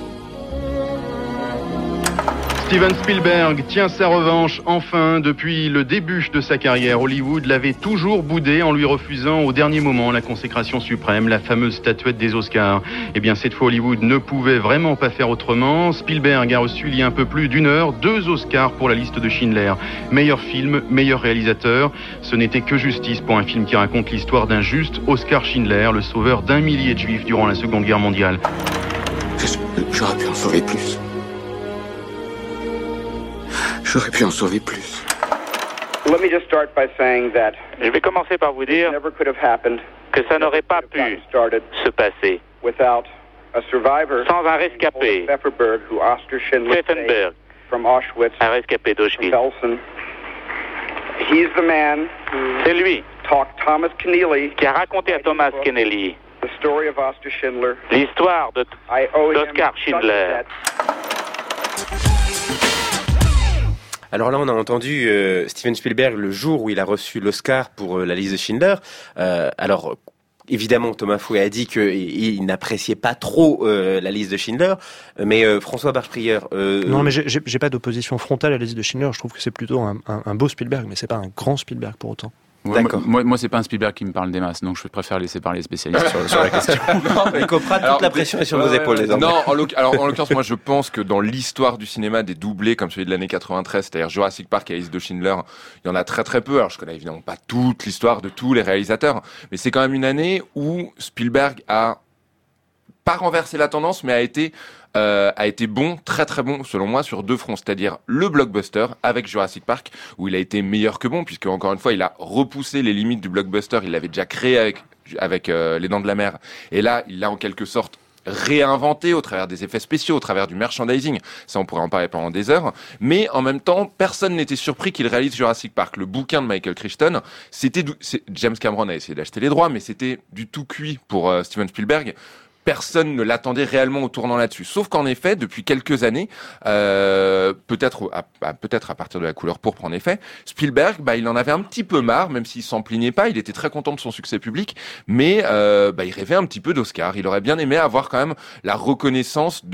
Steven Spielberg tient sa revanche enfin. Depuis le début de sa carrière, Hollywood l'avait toujours boudé en lui refusant au dernier moment la consécration suprême, la fameuse statuette des Oscars. Eh bien, cette fois, Hollywood ne pouvait vraiment pas faire autrement. Spielberg a reçu il y a un peu plus d'une heure 2 Oscars pour La Liste de Schindler. Meilleur film, meilleur réalisateur. Ce n'était que justice pour un film qui raconte l'histoire d'un juste Oscar Schindler, le sauveur d'un millier de juifs durant la Seconde Guerre mondiale. J'aurais pu en sauver plus. J'aurais pu en sauver plus. Je vais commencer par vous dire que ça n'aurait pas pu se passer sans un rescapé, Pfeffenberg, un rescapé d'Auschwitz. C'est lui qui a raconté à Thomas Keneally l'histoire d'Oskar Schindler. Alors là, on a entendu Steven Spielberg le jour où il a reçu l'Oscar pour La Liste de Schindler. Alors, évidemment, Thomas Fouet a dit qu'il n'appréciait pas trop La Liste de Schindler, mais François Barche-Prieur... Non, mais j'ai pas d'opposition frontale à La Liste de Schindler. Je trouve que c'est plutôt un beau Spielberg, mais c'est pas un grand Spielberg pour autant. D'accord. Moi, c'est pas un Spielberg qui me parle des masses, donc je préfère laisser parler les spécialistes sur la question. Nico Pratt, toute la pression est sur vos épaules, désormais. Non, en l'occurrence, moi, je pense que dans l'histoire du cinéma, des doublés comme celui de l'année 93, c'est-à-dire Jurassic Park et La Liste de Schindler, il y en a très très peu. Alors, je connais évidemment pas toute l'histoire de tous les réalisateurs, mais c'est quand même une année où Spielberg a pas renversé la tendance, mais a été bon, très très bon, selon moi, sur 2 fronts. C'est-à-dire le blockbuster avec Jurassic Park, où il a été meilleur que bon, puisque encore une fois, il a repoussé les limites du blockbuster. Il l'avait déjà créé avec Les Dents de la Mer. Et là, il l'a en quelque sorte réinventé au travers des effets spéciaux, au travers du merchandising. Ça, on pourrait en parler pendant des heures. Mais en même temps, personne n'était surpris qu'il réalise Jurassic Park. Le bouquin de Michael Crichton, James Cameron a essayé d'acheter les droits, mais c'était du tout cuit pour Steven Spielberg. Personne ne l'attendait réellement au tournant là-dessus. Sauf qu'en effet, depuis quelques années, peut-être à partir de La Couleur pourpre, en effet, Spielberg, il en avait un petit peu marre, même s'il s'en plaignait pas. Il était très content de son succès public, mais il rêvait un petit peu d'Oscar. Il aurait bien aimé avoir quand même la reconnaissance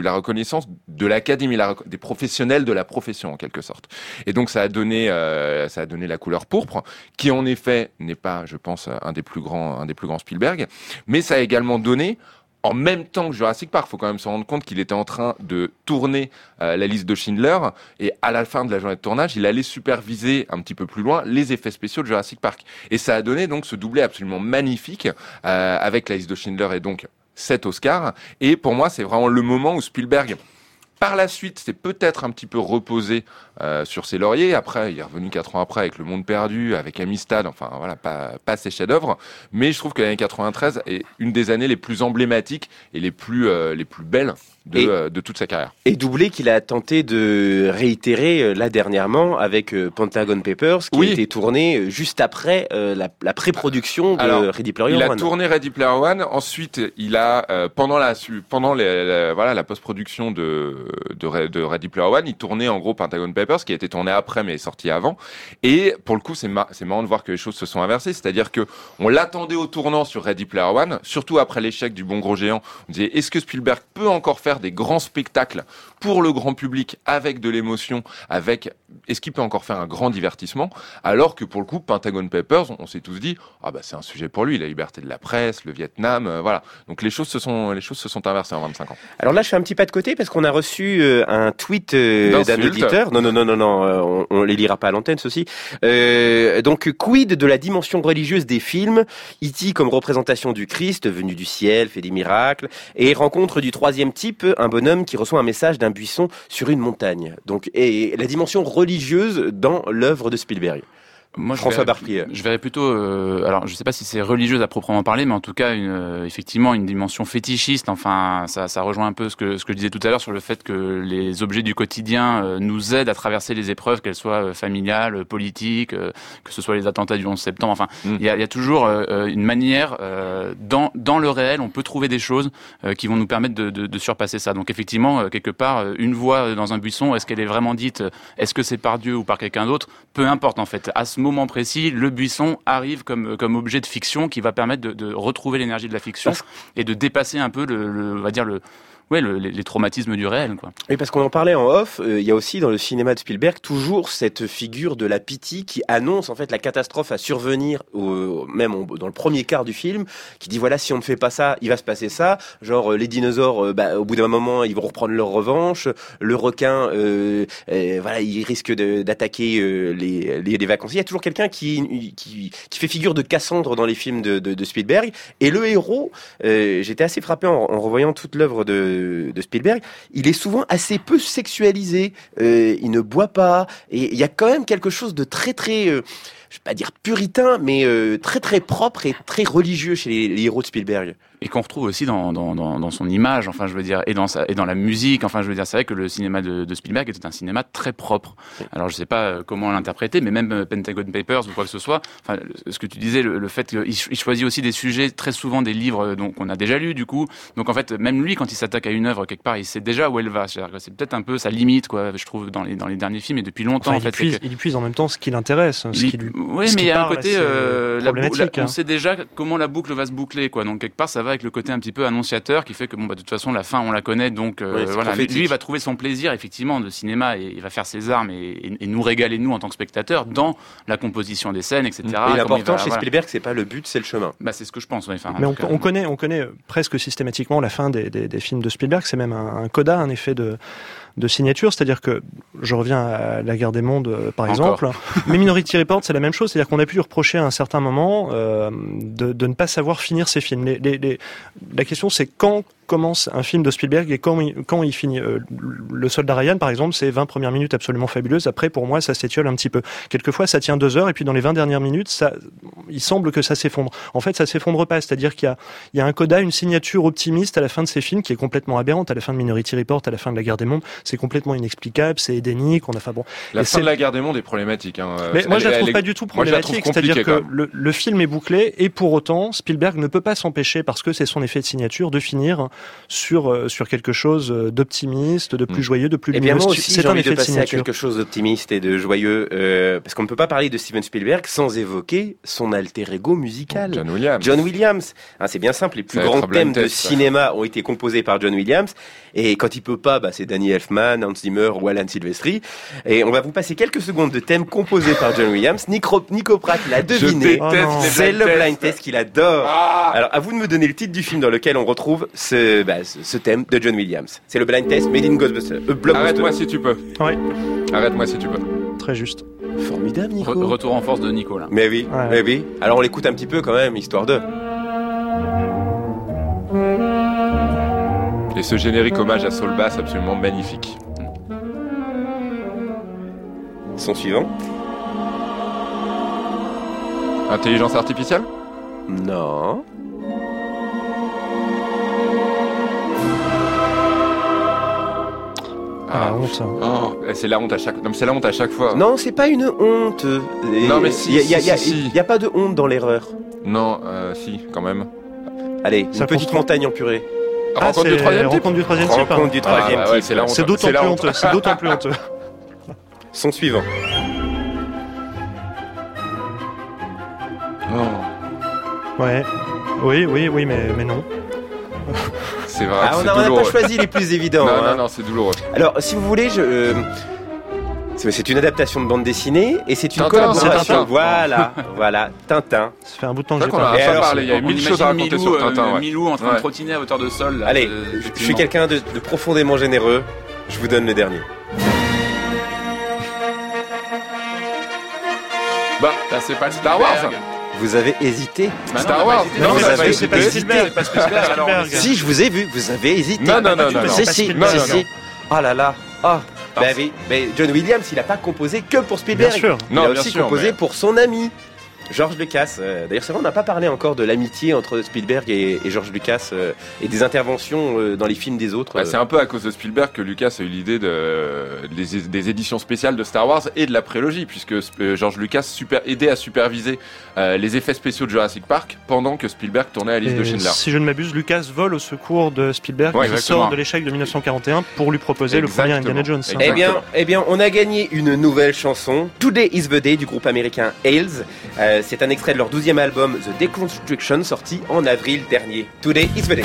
de l'Académie, des professionnels de la profession en quelque sorte. Et donc ça a donné La Couleur pourpre, qui en effet n'est pas, je pense, un des plus grands Spielberg, mais ça a également donné, en même temps que Jurassic Park, faut quand même se rendre compte qu'il était en train de tourner La Liste de Schindler, et à la fin de la journée de tournage, il allait superviser un petit peu plus loin les effets spéciaux de Jurassic Park. Et ça a donné donc ce doublé absolument magnifique avec La Liste de Schindler et donc 7 Oscars. Et pour moi, c'est vraiment le moment où Spielberg, par la suite, s'est peut-être un petit peu reposé sur ses lauriers. Après, il est revenu 4 ans après avec Le Monde Perdu, avec Amistad, enfin voilà, pas ses chefs-d'œuvre. Mais je trouve que l'année 93 est une des années les plus emblématiques et les plus belles de toute sa carrière. Et doublé qu'il a tenté de réitérer là dernièrement avec Pentagon Papers, qui a été tourné juste après la pré-production de Ready Player One. Il a tourné Ready Player One. Ensuite, il a pendant la post-production de Ready Player One, il tournait en gros Pentagon Papers, qui a été tourné après mais sorti avant. Et pour le coup, c'est marrant de voir que les choses se sont inversées. C'est-à-dire que on l'attendait au tournant sur Ready Player One, surtout après l'échec du Bon Gros Géant. On disait, est-ce que Spielberg peut encore faire des grands spectacles pour le grand public avec de l'émotion, est-ce qu'il peut encore faire un grand divertissement, alors que pour le coup Pentagon Papers, on s'est tous dit c'est un sujet pour lui, la liberté de la presse, le Vietnam, voilà. Donc les choses se sont inversées en 25 ans. Alors là, je fais un petit pas de côté parce qu'on a reçu reçu un tweet d'un auditeur. Non, on les lira pas à l'antenne, ceci. Donc, quid de la dimension religieuse des films? E.T. comme représentation du Christ, venu du ciel, fait des miracles, et rencontre du troisième type, un bonhomme qui reçoit un message d'un buisson sur une montagne. Donc, et la dimension religieuse dans l'œuvre de Spielberg. Moi, François Barprier. Je verrais plutôt, alors je sais pas si c'est religieuse à proprement parler, mais en tout cas effectivement une dimension fétichiste. Enfin, ça rejoint un peu ce que je disais tout à l'heure sur le fait que les objets du quotidien nous aident à traverser les épreuves, qu'elles soient familiales, politiques, que ce soit les attentats du 11 septembre. Enfin, il y a toujours une manière dans le réel, on peut trouver des choses qui vont nous permettre de surpasser ça. Donc effectivement, quelque part, une voix dans un buisson, est-ce qu'elle est vraiment dite, est-ce que c'est par Dieu ou par quelqu'un d'autre? Peu importe en fait. À ce moment précis, le buisson arrive comme objet de fiction qui va permettre de retrouver l'énergie de la fiction et de dépasser un peu on va dire les traumatismes du réel, quoi. Et parce qu'on en parlait en off, il y a aussi dans le cinéma de Spielberg toujours cette figure de la pitié qui annonce en fait la catastrophe à survenir, même dans le premier quart du film, qui dit voilà, si on ne fait pas ça, il va se passer ça. Genre les dinosaures, au bout d'un moment, ils vont reprendre leur revanche. Le requin, voilà, il risque d'attaquer les vacanciers. Il y a toujours quelqu'un qui fait figure de Cassandre dans les films de Spielberg. Et le héros, j'étais assez frappé en revoyant toute l'œuvre de Spielberg, il est souvent assez peu sexualisé, il ne boit pas, et il y a quand même quelque chose de très très, je vais pas dire puritain, mais très très propre et très religieux chez les héros de Spielberg. Et qu'on retrouve aussi dans son image, enfin je veux dire, et dans la musique, enfin je veux dire, c'est vrai que le cinéma de Spielberg était un cinéma très propre. Alors je sais pas comment l'interpréter, mais même Pentagon Papers ou quoi que ce soit, enfin ce que tu disais, le fait qu'il choisit aussi des sujets, très souvent des livres qu'on a déjà lus du coup. Donc en fait, même lui, quand il s'attaque à une œuvre quelque part, il sait déjà où elle va. C'est-à-dire que c'est peut-être un peu sa limite, quoi, je trouve, dans les derniers films et depuis longtemps. Enfin, en fait, il puise en même temps ce qui l'intéresse. Oui, mais il y a un côté, on on sait déjà comment la boucle va se boucler, quoi. Donc quelque part, ça va avec le côté un petit peu annonciateur qui fait que de toute façon la fin on la connaît, donc voilà. Lui il va trouver son plaisir effectivement de cinéma et il va faire ses armes et nous régaler nous en tant que spectateurs dans la composition des scènes, etc. Et l'important chez Spielberg, c'est pas le but, c'est le chemin. C'est ce que je pense. Ouais, mais on connaît presque systématiquement la fin des films de Spielberg. C'est même un coda, un effet de signature, c'est-à-dire que je reviens à La Guerre des Mondes par exemple, mais Minority Report c'est la même chose, c'est-à-dire qu'on a pu lui reprocher à un certain moment de ne pas savoir finir ses films. La question c'est quand commence un film de Spielberg et quand il finit. Le Soldat Ryan par exemple, c'est 20 premières minutes absolument fabuleuses, après pour moi ça s'étiole un petit peu. Quelquefois ça tient 2 heures et puis dans les 20 dernières minutes il semble que ça s'effondre. En fait ça s'effondre pas, c'est-à-dire qu'il y a un coda, une signature optimiste à la fin de ces films qui est complètement aberrante, à la fin de Minority Report, à la fin de La Guerre des Mondes. C'est complètement inexplicable, c'est édénique, La fin de La Guerre des Mondes est problématique. Mais moi je la trouve pas du tout problématique, c'est-à-dire que le film est bouclé et pour autant Spielberg ne peut pas s'empêcher, parce que c'est son effet de signature, de finir sur quelque chose d'optimiste, de plus joyeux, de plus lumineux. Et bien moi aussi j'ai envie de passer à quelque chose d'optimiste et de joyeux, parce qu'on ne peut pas parler de Steven Spielberg sans évoquer son alter ego musical. John Williams. C'est bien simple, les plus grands thèmes de cinéma ont été composés par John Williams, et quand il peut pas, c'est Danny Elfman, Hans Zimmer ou Alan Silvestri. Et on va vous passer quelques secondes de thèmes composés par John Williams. Nico Pratt l'a deviné. C'est le blind test qu'il adore. Alors, à vous de me donner le titre du film dans lequel on retrouve ce thème de John Williams. C'est le blind test Made in Ghostbusters. Arrête-moi si tu peux. Oui. Arrête-moi si tu peux. Très juste. Formidable, Nico. Retour en force de Nico, là. Mais oui, ouais. Mais oui. Alors, on l'écoute un petit peu quand même, histoire de... Et ce générique hommage à Saul Bass absolument magnifique. Son suivant. Intelligence artificielle ? Non. La honte. C'est la honte à chaque. Non, mais c'est la honte à chaque fois. Non, c'est pas une honte. Non, mais si. Il y a pas de honte dans l'erreur. Non, si, quand même. Allez, une petite montagne en purée. Rencontre du troisième type. Rencontre du troisième type. C'est la honte. C'est d'autant plus honteux. C'est d'autant plus honteux. Son suivant. Ouais. Oui, mais non. C'est vrai. On n'a pas choisi les plus évidents. Non, c'est douloureux. Alors, si vous voulez, c'est une adaptation de bande dessinée et c'est une Tintin, collaboration. Voilà, Tintin. Ça fait un bout de temps que j'ai pas parlé. Il y a 1000 choses à raconter sur Tintin. Milou en train de trottiner à hauteur de sol. Là, allez, je suis quelqu'un de profondément généreux. Je vous donne le dernier. Bah, c'est pas le Star Wars. Vous avez hésité. Star Wars. Non, vous avez c'est pas Spielberg. Alors, si, je vous ai vu, vous avez hésité. Non. Si. Oh là là. Mais John Williams, il n'a pas composé que pour Spielberg. Bien sûr. Il a aussi composé pour son ami. George Lucas. D'ailleurs, c'est vrai, on n'a pas parlé encore de l'amitié entre Spielberg et George Lucas et des interventions dans les films des autres. C'est un peu à cause de Spielberg que Lucas a eu l'idée des éditions spéciales de Star Wars et de la prélogie, puisque George Lucas aidait à superviser les effets spéciaux de Jurassic Park pendant que Spielberg tournait la liste de Schindler. Si je ne m'abuse, Lucas vole au secours de Spielberg qui sort de l'échec de 1941 pour lui proposer le premier Indiana Jones. Eh bien, on a gagné une nouvelle chanson, Today is the Day, du groupe américain Hales. C'est un extrait de leur 12e album The Deconstruction, sorti en avril dernier. Today is the Day.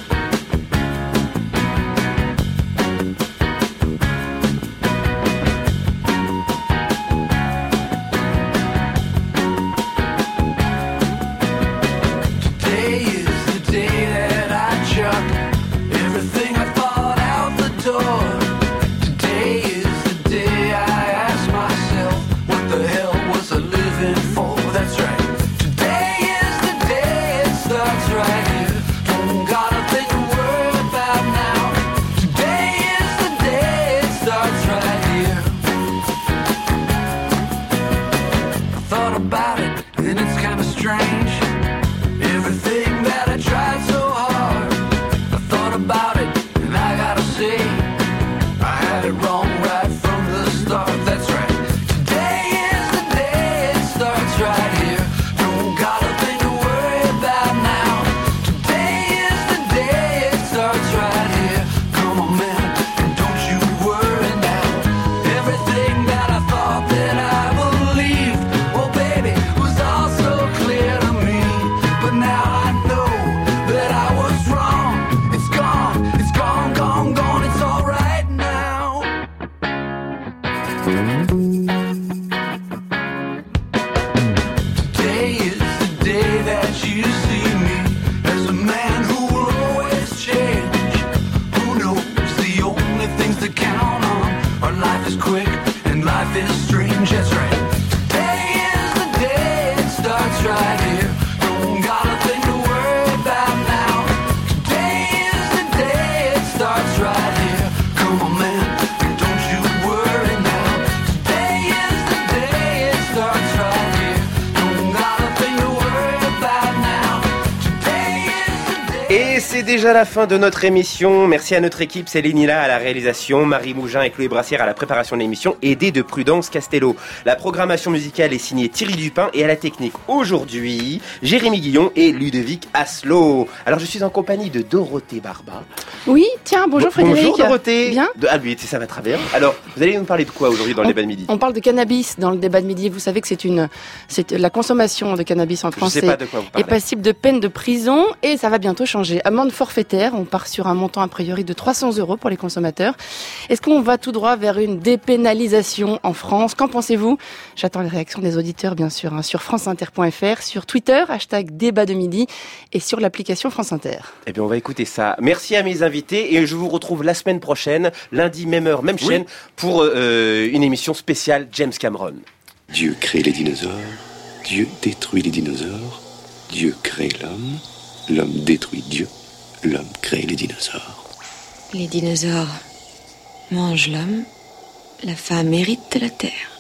C'est déjà la fin de notre émission. Merci à notre équipe, Céline Hilla à la réalisation, Marie Mougin et Chloé Brassière à la préparation de l'émission, aidée de Prudence Castello. La programmation musicale est signée Thierry Dupin et à la technique aujourd'hui, Jérémy Guillon et Ludovic Asselot. Alors je suis en compagnie de Dorothée Barba. Oui, tiens, bonjour Frédéric. Bonjour Dorothée. Bien. Oui, ça va très bien. Alors, vous allez nous parler de quoi aujourd'hui dans le débat de midi? On parle de cannabis dans le débat de midi. Vous savez que c'est la consommation de cannabis en France est passible de peine de prison et ça va bientôt changer. Amende forfaitaire, on part sur un montant a priori de 300 € pour les consommateurs. Est-ce qu'on va tout droit vers une dépénalisation en France? Qu'en pensez-vous? J'attends les réactions des auditeurs bien sûr, sur franceinter.fr, sur Twitter, #débat de midi et sur l'application France Inter. Eh bien on va écouter ça. Merci à mes invités et je vous retrouve la semaine prochaine, lundi, même heure, même chaîne, pour une émission spéciale James Cameron. Dieu crée les dinosaures, Dieu détruit les dinosaures, Dieu crée l'homme, l'homme détruit Dieu, l'homme crée les dinosaures. Les dinosaures mangent l'homme, la femme hérite de la terre.